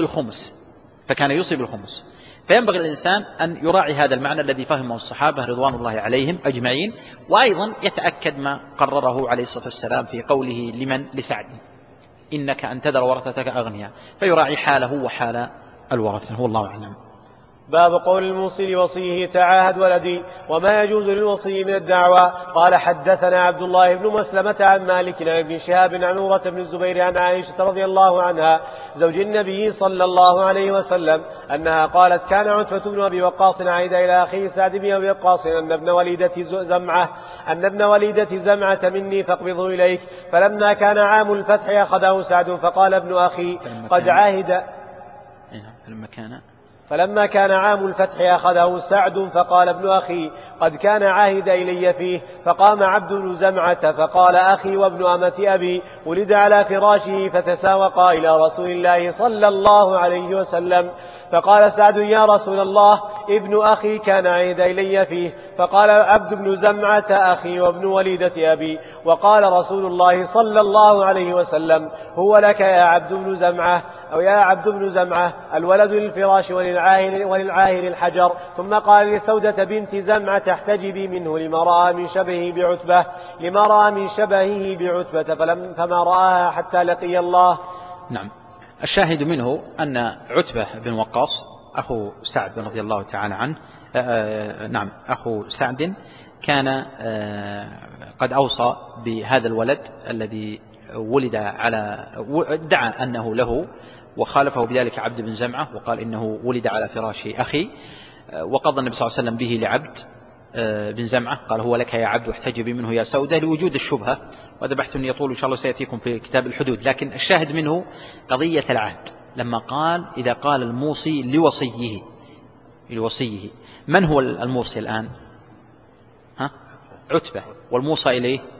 بالخمس. فينبغي الإنسان أن يراعي هذا المعنى الذي فهمه الصحابة رضوان الله عليهم أجمعين، وأيضا يتأكد ما قرره عليه الصلاة والسلام في قوله لسعد: إنك أن تذر ورثتك أغنياء، فيراعي حاله وحال الورثة. هو الله أعلم. باب قول الموصي لوصيه: تعاهد ولدي، وما يجوز للوصي من الدعوى. قال: حدثنا عبد الله بن مسلمة عن مالك عن ابن شهاب عن عروة بن الزبير عن عائشة رضي الله عنها زوج النبي صلى الله عليه وسلم أنها قالت: كان عتبة بن أبي وقاص عائد إلى أخيه سعد بن أبي وقاص أن ابن وليدة زمعة مني فاقبضه إليك. فلما كان عام الفتح أخذه سعد فقال ابن أخي: قد عاهد فلما كان عام الفتح أخذه سعد فقال ابن أخي قد كان عاهد إلي فيه. فقام عبد بن زمعة فقال أخي وابن أمة أبي ولد على فراشه فتساوقا إلى رسول الله صلى الله عليه وسلم. فقال سعد يا رسول الله ابن أخي كان عاهد إلي فيه. فقال عبد بن زمعة أخي وابن وليدة أبي. وقال رسول الله صلى الله عليه وسلم هو لك يا عبد بن زمعة أو يا عبد بن زمعة الولد للفراش وللعاهر الحجر. ثم قال لسودة بنت زمعة احتجبي منه لما رأى من شبهه بعتبة فما رآها حتى لقي الله. نعم. الشاهد منه أن عتبة بن وقاص أخو سعد رضي الله تعالى عنه نعم أخو سعد كان قد أوصى بهذا الولد الذي ولد على ادعى أنه له، وخالفه بذلك عبد بن زمعة وقال إنه ولد على فراش أخي. وقضى النبي صلى الله عليه وسلم به لعبد بن زمعة قال هو لك يا عبد واحتجبي منه يا سودة لوجود الشبهة، وهذا بحث يطول إن شاء الله سيأتيكم في كتاب الحدود. لكن الشاهد منه قضية العهد لما قال إذا قال الموصي لوصيه من هو الموصي الآن؟ عتبة، والموصى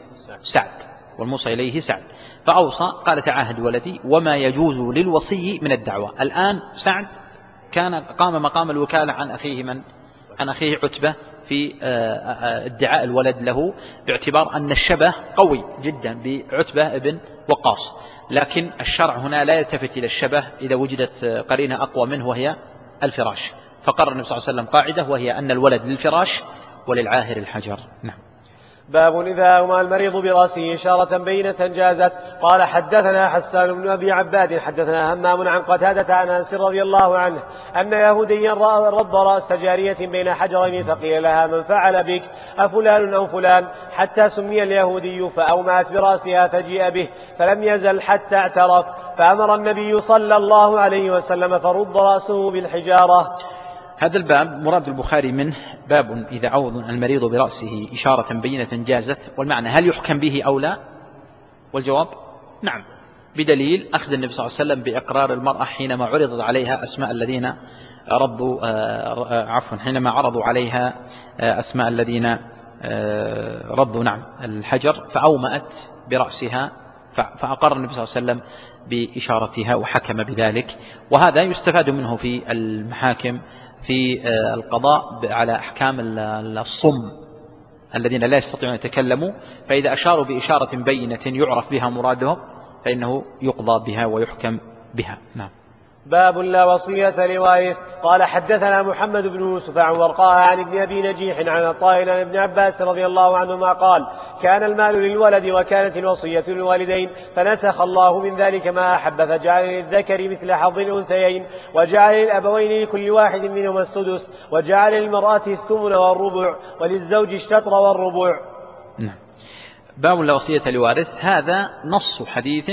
إليه سعد. فأوصى قال تعاهد ولدي وما يجوز للوصي من الدعوة. الآن سعد قام مقام الوكالة عن أخيه عتبة في ادعاء الولد له، باعتبار أن الشبه قوي جدا بعتبة بن وقاص. لكن الشرع هنا لا يلتفت إلى الشبه إذا وجدت قرينة أقوى منه وهي الفراش. فقرر النبي صلى الله عليه وسلم قاعدة وهي أن الولد للفراش وللعاهر الحجر. نعم. باب إذا أومى المريض برأسه إشارة بينة جازت. قال حدثنا حسان بن أبي عباد حدثنا همام عن قتادة عن أنس رضي الله عنه أن يهوديا رب رأس جارية بين حجرين فقيل لها من فعل بك أفلان أو فلان، حتى سمي اليهودي فأومأت برأسها فجيء به فلم يزل حتى اعترف، فأمر النبي صلى الله عليه وسلم فرد رأسه بالحجارة. هذا الباب مراد البخاري منه باب إذا أومى المريض برأسه إشارة بينة جازت، والمعنى هل يحكم به أو لا؟ والجواب نعم، بدليل أخذ النبي صلى الله عليه وسلم بإقرار المرأة حينما عرضت عليها أسماء الذين حينما عرضوا عليها أسماء الذين ردوا نعم الحجر فأومأت برأسها، فأقر النبي صلى الله عليه وسلم بإشارتها وحكم بذلك. وهذا يستفاد منه في المحاكم في القضاء على أحكام الصم الذين لا يستطيعون أن يتكلموا، فإذا أشاروا بإشارة بينة يعرف بها مرادهم فإنه يقضى بها ويحكم بها. نعم. باب لا وصية لوارث. قال حدثنا محمد بن يوسف عن ورقاء عن ابن أبي نجيح عن عطاء عن ابن عباس رضي الله عنهما قال كان المال للولد وكانت الوصية للوالدين، فنسخ الله من ذلك ما أحب فجعل للذكر مثل حظ الأنثيين، وجعل للأبوين لكل واحد منهما السدس، وجعل للمرأة الثمن والربع، وللزوج الشطر والربع. نعم. باب لا وصية لوارث، هذا نص حديث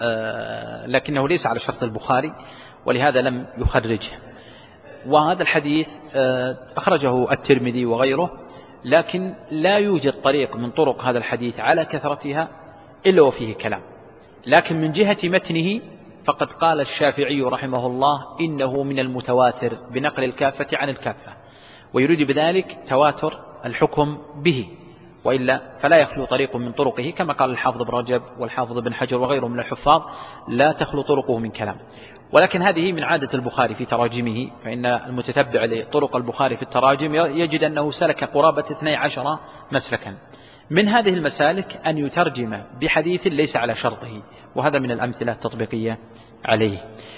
لكنه ليس على شرط البخاري ولهذا لم يخرجه. وهذا الحديث أخرجه الترمذي وغيره، لكن لا يوجد طريق من طرق هذا الحديث على كثرتها إلا وفيه كلام. لكن من جهة متنه فقد قال الشافعي رحمه الله إنه من المتواتر بنقل الكافة عن الكافة، ويريد بذلك تواتر الحكم به، وإلا فلا يخلو طريق من طرقه، كما قال الحافظ بن رجب والحافظ بن حجر وغيره من الحفاظ لا تخلو طرقه من كلام. ولكن هذه من عادة البخاري في تراجمه، فإن المتتبع لطرق البخاري في التراجم يجد أنه سلك قرابة 12 مسلكا. من هذه المسالك أن يترجم بحديث ليس على شرطه، وهذا من الأمثلة التطبيقية عليه.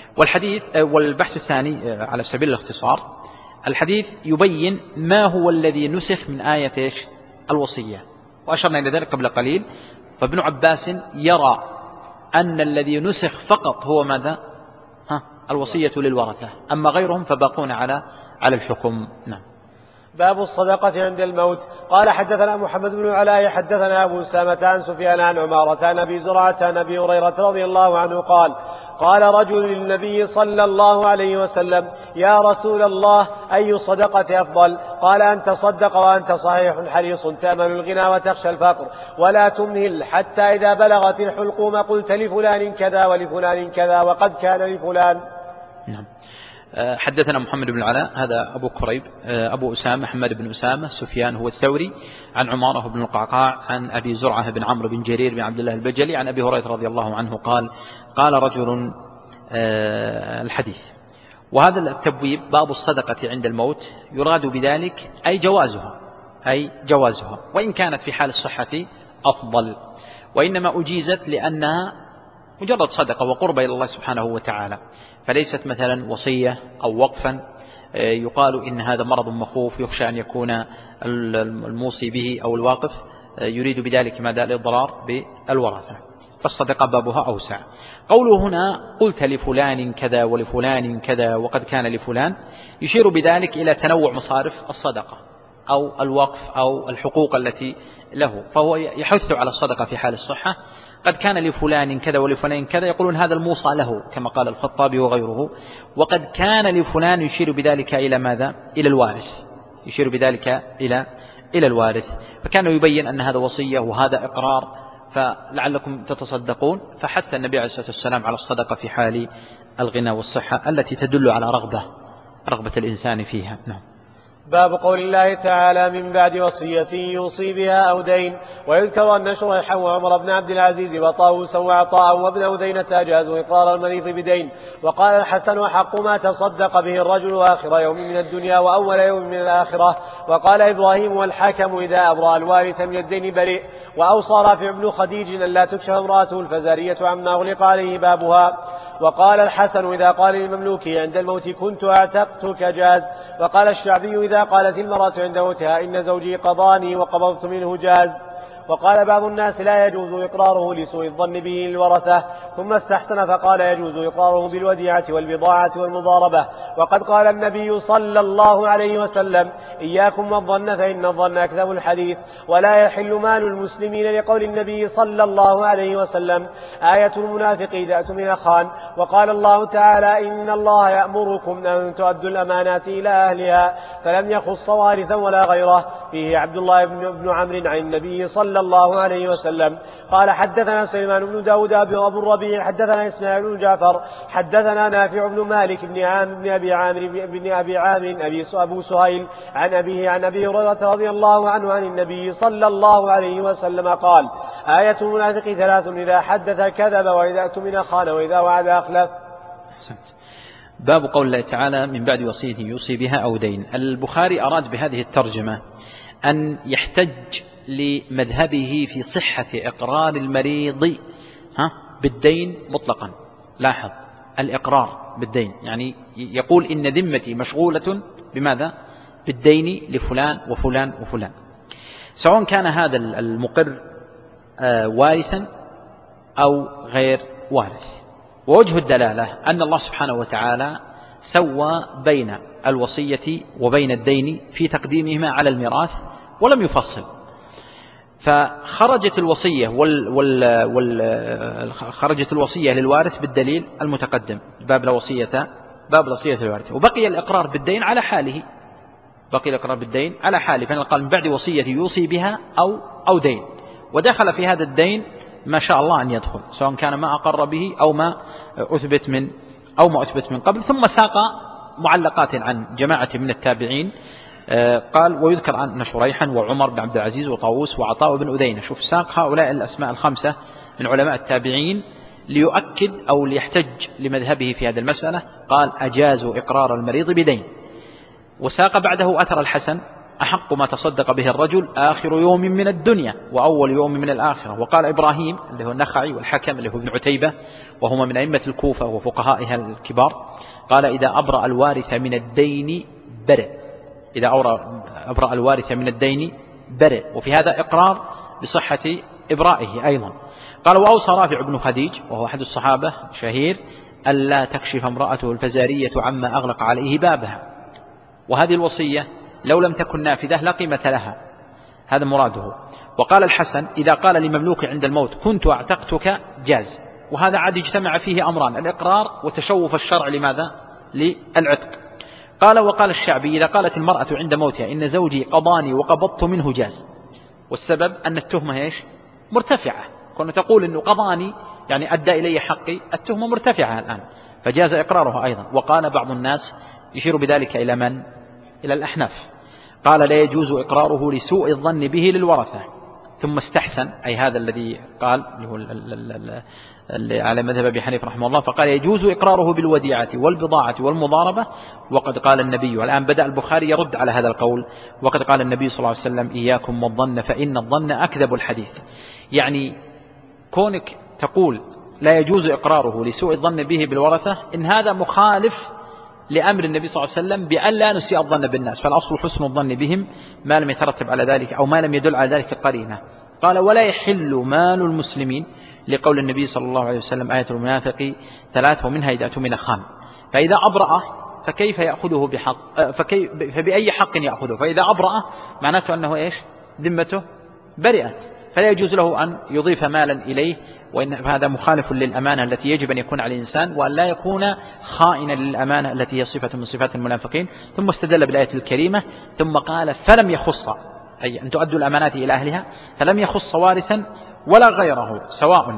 والبحث الثاني على سبيل الاختصار، الحديث يبين ما هو الذي نسخ من آية الوصية، وأشرنا إلى ذلك قبل قليل. فابن عباس يرى أن الذي نسخ فقط هو ماذا؟ الوصية للورثة، أما غيرهم فباقون على الحكم. نعم. باب الصدقة عند الموت. قال حدثنا محمد بن علاء حدثنا أبو أسامة عن سفيان عن عمارة عن أبي زرعة عن أبي هريرة رضي الله عنه قال رجل للنبي صلى الله عليه وسلم يا رسول الله أي الصدقة أفضل؟ قال أن تصدق وأنت صحيح حريص تأمل الغنى وتخشى الفقر ولا تمهل، حتى إذا بلغت الحلقوم قلت لفلان كذا ولفلان كذا وقد كان لفلان. نعم. حدثنا محمد بن العلاء هذا أبو كريب، أبو أسامة محمد بن أسامة، سفيان هو الثوري، عن عمارة بن القعقاع، عن أبي زرعة بن عمرو بن جرير بن عبد الله البجلي، عن أبي هريرة رضي الله عنه قال رجل الحديث. وهذا التبويب باب الصدقة عند الموت يراد بذلك أي جوازها وإن كانت في حال الصحة أفضل، وإنما أجيزت لأنها مجرد صدقة وقربة إلى الله سبحانه وتعالى، فليست مثلا وصية أو وقفا يقال إن هذا مرض مخوف يخشى أن يكون الموصي به أو الواقف يريد بذلك ماذا؟ الإضرار بالورثة، فالصدقة بابها أوسع. قوله هنا قلت لفلان كذا ولفلان كذا وقد كان لفلان يشير بذلك إلى تنوع مصارف الصدقة أو الوقف أو الحقوق التي له، فهو يحث على الصدقة في حال الصحة. قد كان لفلان كذا ولفلان كذا يقولون هذا الموصى له كما قال الخطابي وغيره، وقد كان لفلان يشير بذلك إلى ماذا؟ إلى الوارث، يشير بذلك إلى الوارث، فكان يبين أن هذا وصية وهذا إقرار فلعلكم تتصدقون، فحث النبي عليه الصلاة والسلام على الصدقة في حال الغنى والصحة التي تدل على رغبة الإنسان فيها. نعم. باب قول الله تعالى من بعد وصية يوصي بها أو دين. ويذكر أن شريحا وعمر بن عبد العزيز وطاووسا وعطاء وابن أودينة أجازوا إقرار المريض بدين. وقال الحسن وحق ما تصدق به الرجل آخر يوم من الدنيا وأول يوم من الآخرة. وقال إبراهيم والحاكم إذا أبرأ الوارث من الدين بريء. وأوصى رافع بن خديج أن لا تكشف امرأته الفزارية عما أغلق عليه بابها. وقال الحسن إذا قال للمملوك عند الموت كنت أعتقتك جاز. وقال الشعبي إذا قالت المرأة عند موتها إن زوجي قضاني وقبضت منه جاز. وقال بعض الناس لا يجوز إقراره لسوء الظن به الورثة، ثم استحسن فقال يجوز إقراره بالوديعة والبضاعة والمضاربة. وقد قال النبي صلى الله عليه وسلم إياكم والظن فإن الظن أكذب الحديث. ولا يحل مال المسلمين لقول النبي صلى الله عليه وسلم آية المنافق إذا أؤتمن خان. وقال الله تعالى إن الله يأمركم أن تؤدوا الأمانات إلى أهلها، فلم يخص وارثا ولا غيره. فيه عبد الله بن عمرو عن النبي صلى الله عليه وسلم قال حدثنا سليمان بن داود أبو الربيع حدثنا إسماعيل بن جعفر حدثنا نافع بن مالك بن أبي عامر أبو سهيل عن أبيه عن أبي هريرة رضي الله عنه عن النبي صلى الله عليه وسلم قال آية المنافق ثلاث إذا حدث كذب وإذا اؤتمن خان وإذا وعد أخلف. باب قول الله تعالى من بعد وصية يوصي بها أو دين. البخاري أراد بهذه الترجمة أن يحتج لمذهبه في صحة إقرار المريض بالدين مطلقا. لاحظ الإقرار بالدين، يعني يقول إن ذمتي مشغولة بماذا؟ بالدين لفلان وفلان وفلان، سواء كان هذا المقر وارثا أو غير وارث. ووجه الدلالة أن الله سبحانه وتعالى سوى بين الوصية وبين الدين في تقديمهما على الميراث ولم يفصل، فخرجت الوصية خرجت الوصية للوارث بالدليل المتقدم باب الوصية الوارث، وبقي الإقرار بالدين على حاله، فإن قال من بعد وصية يوصي بها أو دين، ودخل في هذا الدين ما شاء الله أن يدخل، سواء كان ما أقر به أو ما أثبت من قبل. ثم ساق معلقات عن جماعة من التابعين، قال ويذكر أن شريحا وعمر بن عبد العزيز وطاووس وعطاء بن أذينة. شوف ساق هؤلاء الأسماء الخمسة من علماء التابعين ليؤكد أو ليحتج لمذهبه في هذه المسألة. قال أجازوا إقرار المريض بدين. وساق بعده أثر الحسن أحق ما تصدق به الرجل آخر يوم من الدنيا وأول يوم من الآخرة. وقال إبراهيم اللي هو النخعي والحكم اللي هو ابن عتيبة وهما من أئمة الكوفة وفقهائها الكبار، قال إذا أبرأ الوارث من الدين برئ، برئ. وفي هذا إقرار بصحة إبرائه أيضا. قال وأوصى رافع بن خديج وهو أحد الصحابة شهير ألا تكشف امرأته الفزارية عما أغلق عليه بابها، وهذه الوصية لو لم تكن نافذة لا قيمة لها، هذا مراده. وقال الحسن إذا قال لمملوك عند الموت كنت أعتقتك جاز، وهذا عاد اجتمع فيه أمران، الإقرار وتشوف الشرع لماذا؟ للعتق. قال وقال الشعبي إذا قالت المرأة عند موتها إن زوجي قضاني وقبضت منه جاز، والسبب أن التهمة مرتفعة، كنا تقول إنه قضاني يعني أدى إلي حقي، التهمة مرتفعة الآن، فجاز إقرارها أيضا. وقال بعض الناس يشير بذلك إلى من؟ إلى الأحناف، قال لا يجوز إقراره لسوء الظن به للورثة، ثم استحسن، أي هذا الذي قال اللي على مذهب أبي حنيفة رحمه الله، فقال يجوز إقراره بالوديعة والبضاعة والمضاربة. وقد قال النبي، والآن بدأ البخاري يرد على هذا القول، وقد قال النبي صلى الله عليه وسلم إياكم والظن فإن الظن أكذب الحديث. يعني كونك تقول لا يجوز إقراره لسوء الظن به بالورثة، إن هذا مخالف لأمر النبي صلى الله عليه وسلم بأن لا نسيء الظن بالناس، فالأصل حسن الظن بهم ما لم يترتب على ذلك أو ما لم يدل على ذلك قرينة. قال ولا يحل مال المسلمين، لقول النبي صلى الله عليه وسلم آية المنافق 3 ومنها إذا اؤتمن خان. فإذا أبرأ فكيف يأخذه بحق، فبأي حق يأخذه؟ فإذا أبرأ معناته أنه إيش؟ ذمته برئت، فلا يجوز له أن يضيف مالا إليه، وإن هذا مخالف للأمانة التي يجب أن يكون على الإنسان، وأن لا يكون خائنا للأمانة التي هي صفة من صفات المنافقين. ثم استدل بالآية الكريمة ثم قال فلم يخص، أي أن تؤدوا الأمانات إلى أهلها، فلم يخص وارثا ولا غيره، سواء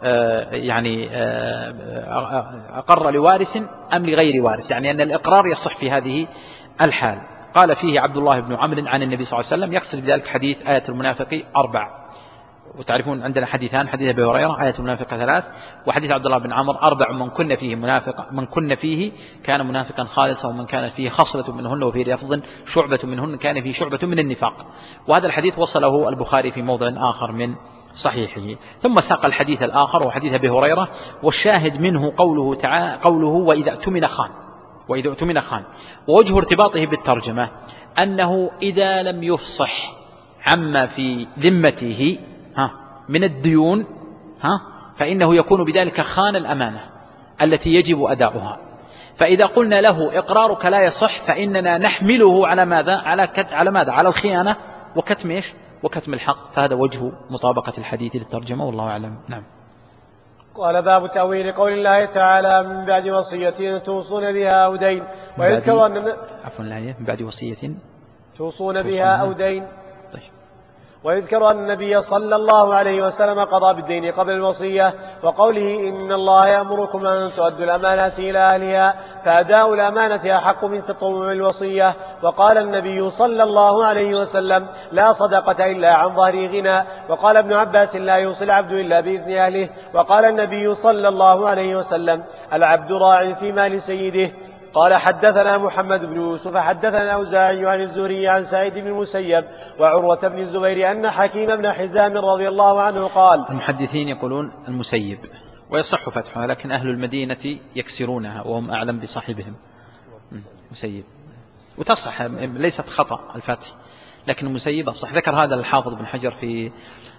أقر لوارث أم لغير وارث، يعني أن الإقرار يصح في هذه الحال. قال فيه عبد الله بن عمرو عن النبي صلى الله عليه وسلم، يقصد بذلك حديث آية المنافق 4، وتعرفون عندنا حديثان، حديث أبي هريرة آية المنافق 3، وحديث عبد الله بن عمرو 4 من كن فيه كان منافقا خالصا، ومن كانت فيه خصلة منهن وفي لفظ شعبة منهن كان فيه شعبة من النفاق. وهذا الحديث وصله البخاري في موضع آخر من صحيحه. ثم ساق الحديث الآخر وحديث أبي هريرة، والشاهد منه قوله وإذا اؤتمن خان، وإذا اؤتمن خان. ووجه ارتباطه بالترجمة أنه إذا لم يفصح عما في ذمته من الديون فإنه يكون بذلك خان الأمانة التي يجب أداؤها. فإذا قلنا له إقرارك لا يصح، فإننا نحمله على ماذا؟ على ماذا؟ على الخيانة وكتم إيش؟ وكتم الحق. فهذا وجه مطابقة الحديث للترجمة، والله أعلم. نعم. قال باب تأويل قول الله تعالى من بعد وصية توصون بها أو دين، ويذكر أن من بعد وصية توصون بها أو دين. ويذكر أن النبي صلى الله عليه وسلم قضى بالدين قبل الوصية، وقوله إن الله يأمركم أن تؤدوا الأمانات إلى أهلها، فأداء الأمانة أحق من تطوع الوصية. وقال النبي صلى الله عليه وسلم لا صدقة إلا عن ظهر غنى. وقال ابن عباس لا يوصي العبد إلا بإذن أهله. وقال النبي صلى الله عليه وسلم العبد راع في مال سيده. قال حدثنا محمد بن يوسف حدثنا الأوزاعي عن الزهري عن سعيد بن المسيب وعروة بن الزبير أن حكيم بن حزام رضي الله عنه قال. المحدثين يقولون المسيب ويصح فتحها، لكن أهل المدينة يكسرونها وهم أعلم بصاحبهم. مسيب وتصح، ليست خطأ الفتح، لكن المسيب صح. ذكر هذا الحافظ بن حجر في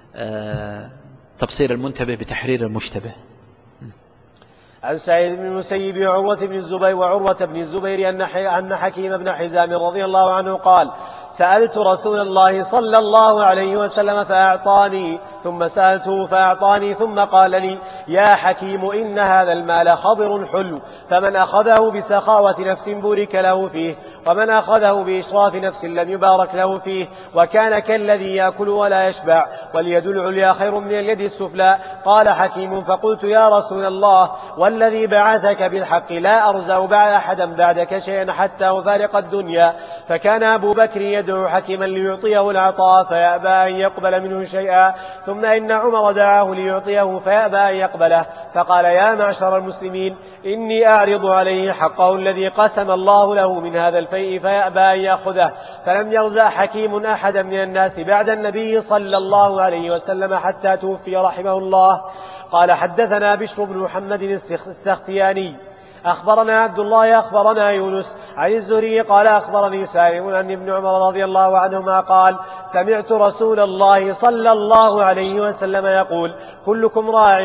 تبصير المنتبه بتحرير المشتبه. عن سعيد بن المسيب وعروة بن الزبير أن حكيم بن حزام رضي الله عنه قال سألت رسول الله صلى الله عليه وسلم فأعطاني، ثم سألته فأعطاني، ثم قال لي يا حكيم إن هذا المال خضر حلو، فمن أخذه بسخاوة نفس بورك له فيه، ومن أخذه بإشراف نفس لم يبارك له فيه، وكان كالذي يأكل ولا يشبع، واليد العليا خير من اليد السفلى. قال حكيم فقلت يا رسول الله والذي بعثك بالحق لا أرزأ بعد أحدا بعدك شيئا حتى أفارق الدنيا. فكان أبو بكر يدعو حكيما ليعطيه العطاء فيأبى أن يقبل منه شيئا، ثم إن عمر دعاه ليعطيه فيأبى أن يقبله، فقال يا معشر المسلمين إني أعرض عليه حقه الذي قسم الله له من هذا الفيء فيأبى أن يأخذه. فلم يرزق حكيم أحدا من الناس بعد النبي صلى الله عليه وسلم حتى توفي رحمه الله. قال حدثنا بشر بن محمد السختياني أخبرنا عبد الله أخبرنا يونس عن الزهري قال أخبرني سالم عن ابن عمر رضي الله عنهما قال سمعت رسول الله صلى الله عليه وسلم يقول كلكم راع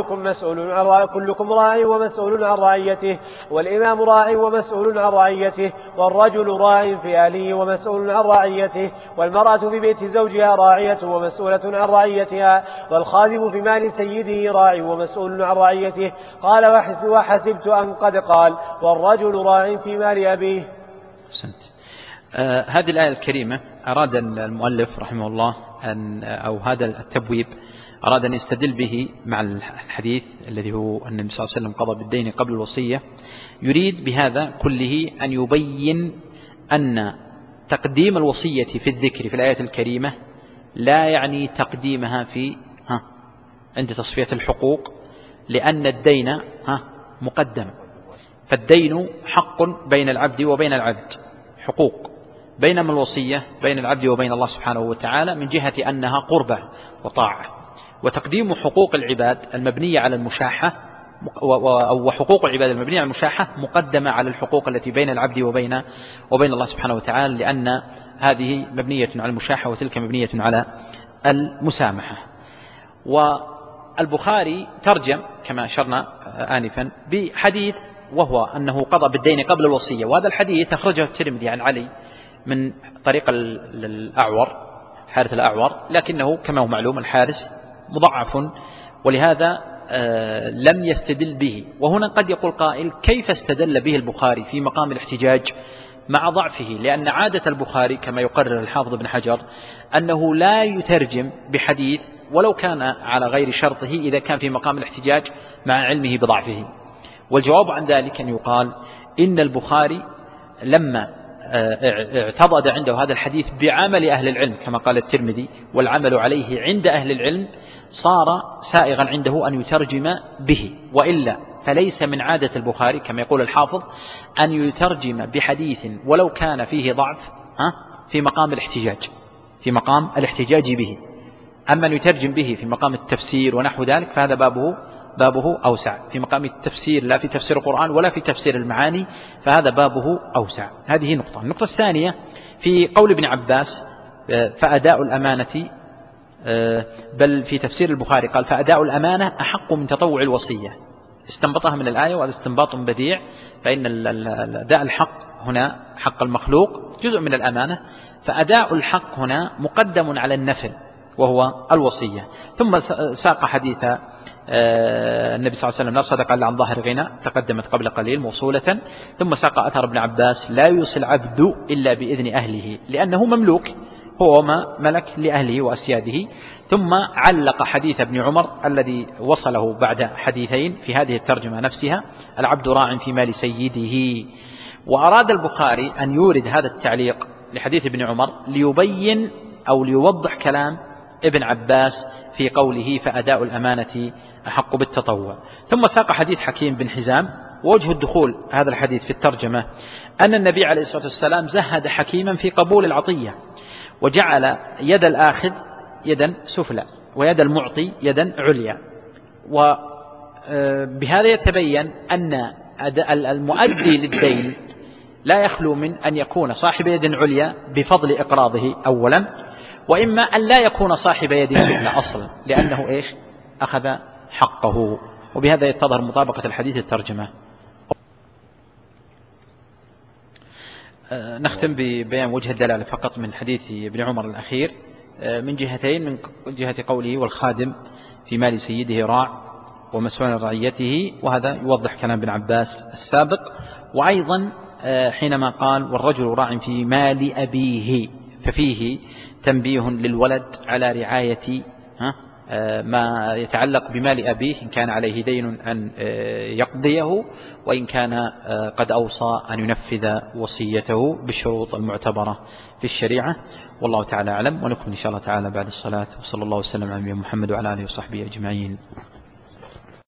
ومسؤول عن رعيته، والإمام راع ومسؤول عن رعيته، والرجل راع في أهله ومسؤول عن رعيته، والمرأة في بيت زوجها راعية ومسؤولة عن رعيتها، والخادم في مال سيده راع ومسؤول عن رعيته. قال وحسبت أن قد قال والرجل راع في مال أبيه. هذه الآية الكريمة أراد المؤلف رحمه الله أو هذا التبويب أراد أن يستدل به مع الحديث الذي هو أن النبي صلى الله عليه وسلم قضى بالدين قبل الوصية، يريد بهذا كله أن يبين أن تقديم الوصية في الذكر في الآية الكريمة لا يعني تقديمها في عند تصفية الحقوق، لأن الدين مقدم، فالدين حق بين العبد وبين العبد، حقوق، بينما الوصية بين العبد وبين الله سبحانه وتعالى من جهة أنها قربة وطاعة. وتقديم حقوق العباد المبنية على المشاحة وحقوق العباد المبنية على المشاحة مقدمة على الحقوق التي بين العبد وبين الله سبحانه وتعالى، لأن هذه مبنية على المشاحة وتلك مبنية على المسامحة. والبخاري ترجم كما أشرنا آنفا بحديث وهو أنه قضى بالدين قبل الوصية، وهذا الحديث أخرجه الترمذي عن علي من طريق الأعور، حارث الأعور، لكنه كما هو معلوم الحارث مضعف، ولهذا لم يستدل به. وهنا قد يقول قائل كيف استدل به البخاري في مقام الاحتجاج مع ضعفه؟ لأن عادة البخاري كما يقرر الحافظ بن حجر أنه لا يترجم بحديث ولو كان على غير شرطه إذا كان في مقام الاحتجاج مع علمه بضعفه. والجواب عن ذلك أن يقال إن البخاري لما اعتضد عنده هذا الحديث بعمل أهل العلم كما قال الترمذي، والعمل عليه عند أهل العلم، صار سائغا عنده أن يترجم به، وإلا فليس من عادة البخاري كما يقول الحافظ أن يترجم بحديث ولو كان فيه ضعف في مقام الاحتجاج به. أما أن يترجم به في مقام التفسير ونحو ذلك فهذا بابه أوسع، في مقام التفسير لا في تفسير القرآن ولا في تفسير المعاني، فهذا بابه أوسع. هذه نقطة. النقطة الثانية في قول ابن عباس فأداء الأمانة، بل في تفسير البخاري قال فأداء الأمانة أحق من تطوع الوصية، استنبطها من الآية، وهذا استنباط بديع، فإن أداء الحق هنا حق المخلوق جزء من الأمانة، فأداء الحق هنا مقدم على النفل وهو الوصية. ثم ساق حديث النبي صلى الله عليه وسلم لا صدق إلا عن ظاهر غنى، تقدمت قبل قليل موصولة. ثم ساق أثر ابن عباس لا يوصي العبد إلا بإذن أهله، لأنه مملوك هو ما ملك لأهله وأسياده. ثم علق حديث ابن عمر الذي وصله بعد حديثين في هذه الترجمة نفسها، العبد راع في مال سيده. وأراد البخاري أن يورد هذا التعليق لحديث ابن عمر ليبين أو ليوضح كلام ابن عباس في قوله فأداء الأمانة أحق بالتطوع. ثم ساق حديث حكيم بن حزام. ووجه الدخول هذا الحديث في الترجمة أن النبي عليه الصلاة والسلام زهد حكيما في قبول العطية، وجعل يد الآخذ يدا سفلى ويد المعطي يدا عليا. وبهذا يتبين أن المؤدي للدين لا يخلو من أن يكون صاحب يد عليا بفضل إقراضه أولا، وإما أن لا يكون صاحب يد سفلى أصلا لأنه أخذ حقه. وبهذا يتظهر مطابقة الحديث الترجمة. نختم ببيان وجه الدلالة فقط من حديث ابن عمر الأخير من جهتين: من جهة قوله والخادم في مال سيده راع ومسؤول عن رعيته، وهذا يوضح كلام ابن عباس السابق. وأيضا حينما قال والرجل راع في مال أبيه، ففيه تنبيه للولد على رعاية ما يتعلق بمال أبيه إن كان عليه دين أن يقضيه، وإن كان قد أوصى أن ينفذ وصيته بالشروط المعتبرة في الشريعة. والله تعالى أعلم، ونكمل إن شاء الله تعالى بعد الصلاة. وصلى الله وسلم على نبينا محمد وعلى آله وصحبه أجمعين.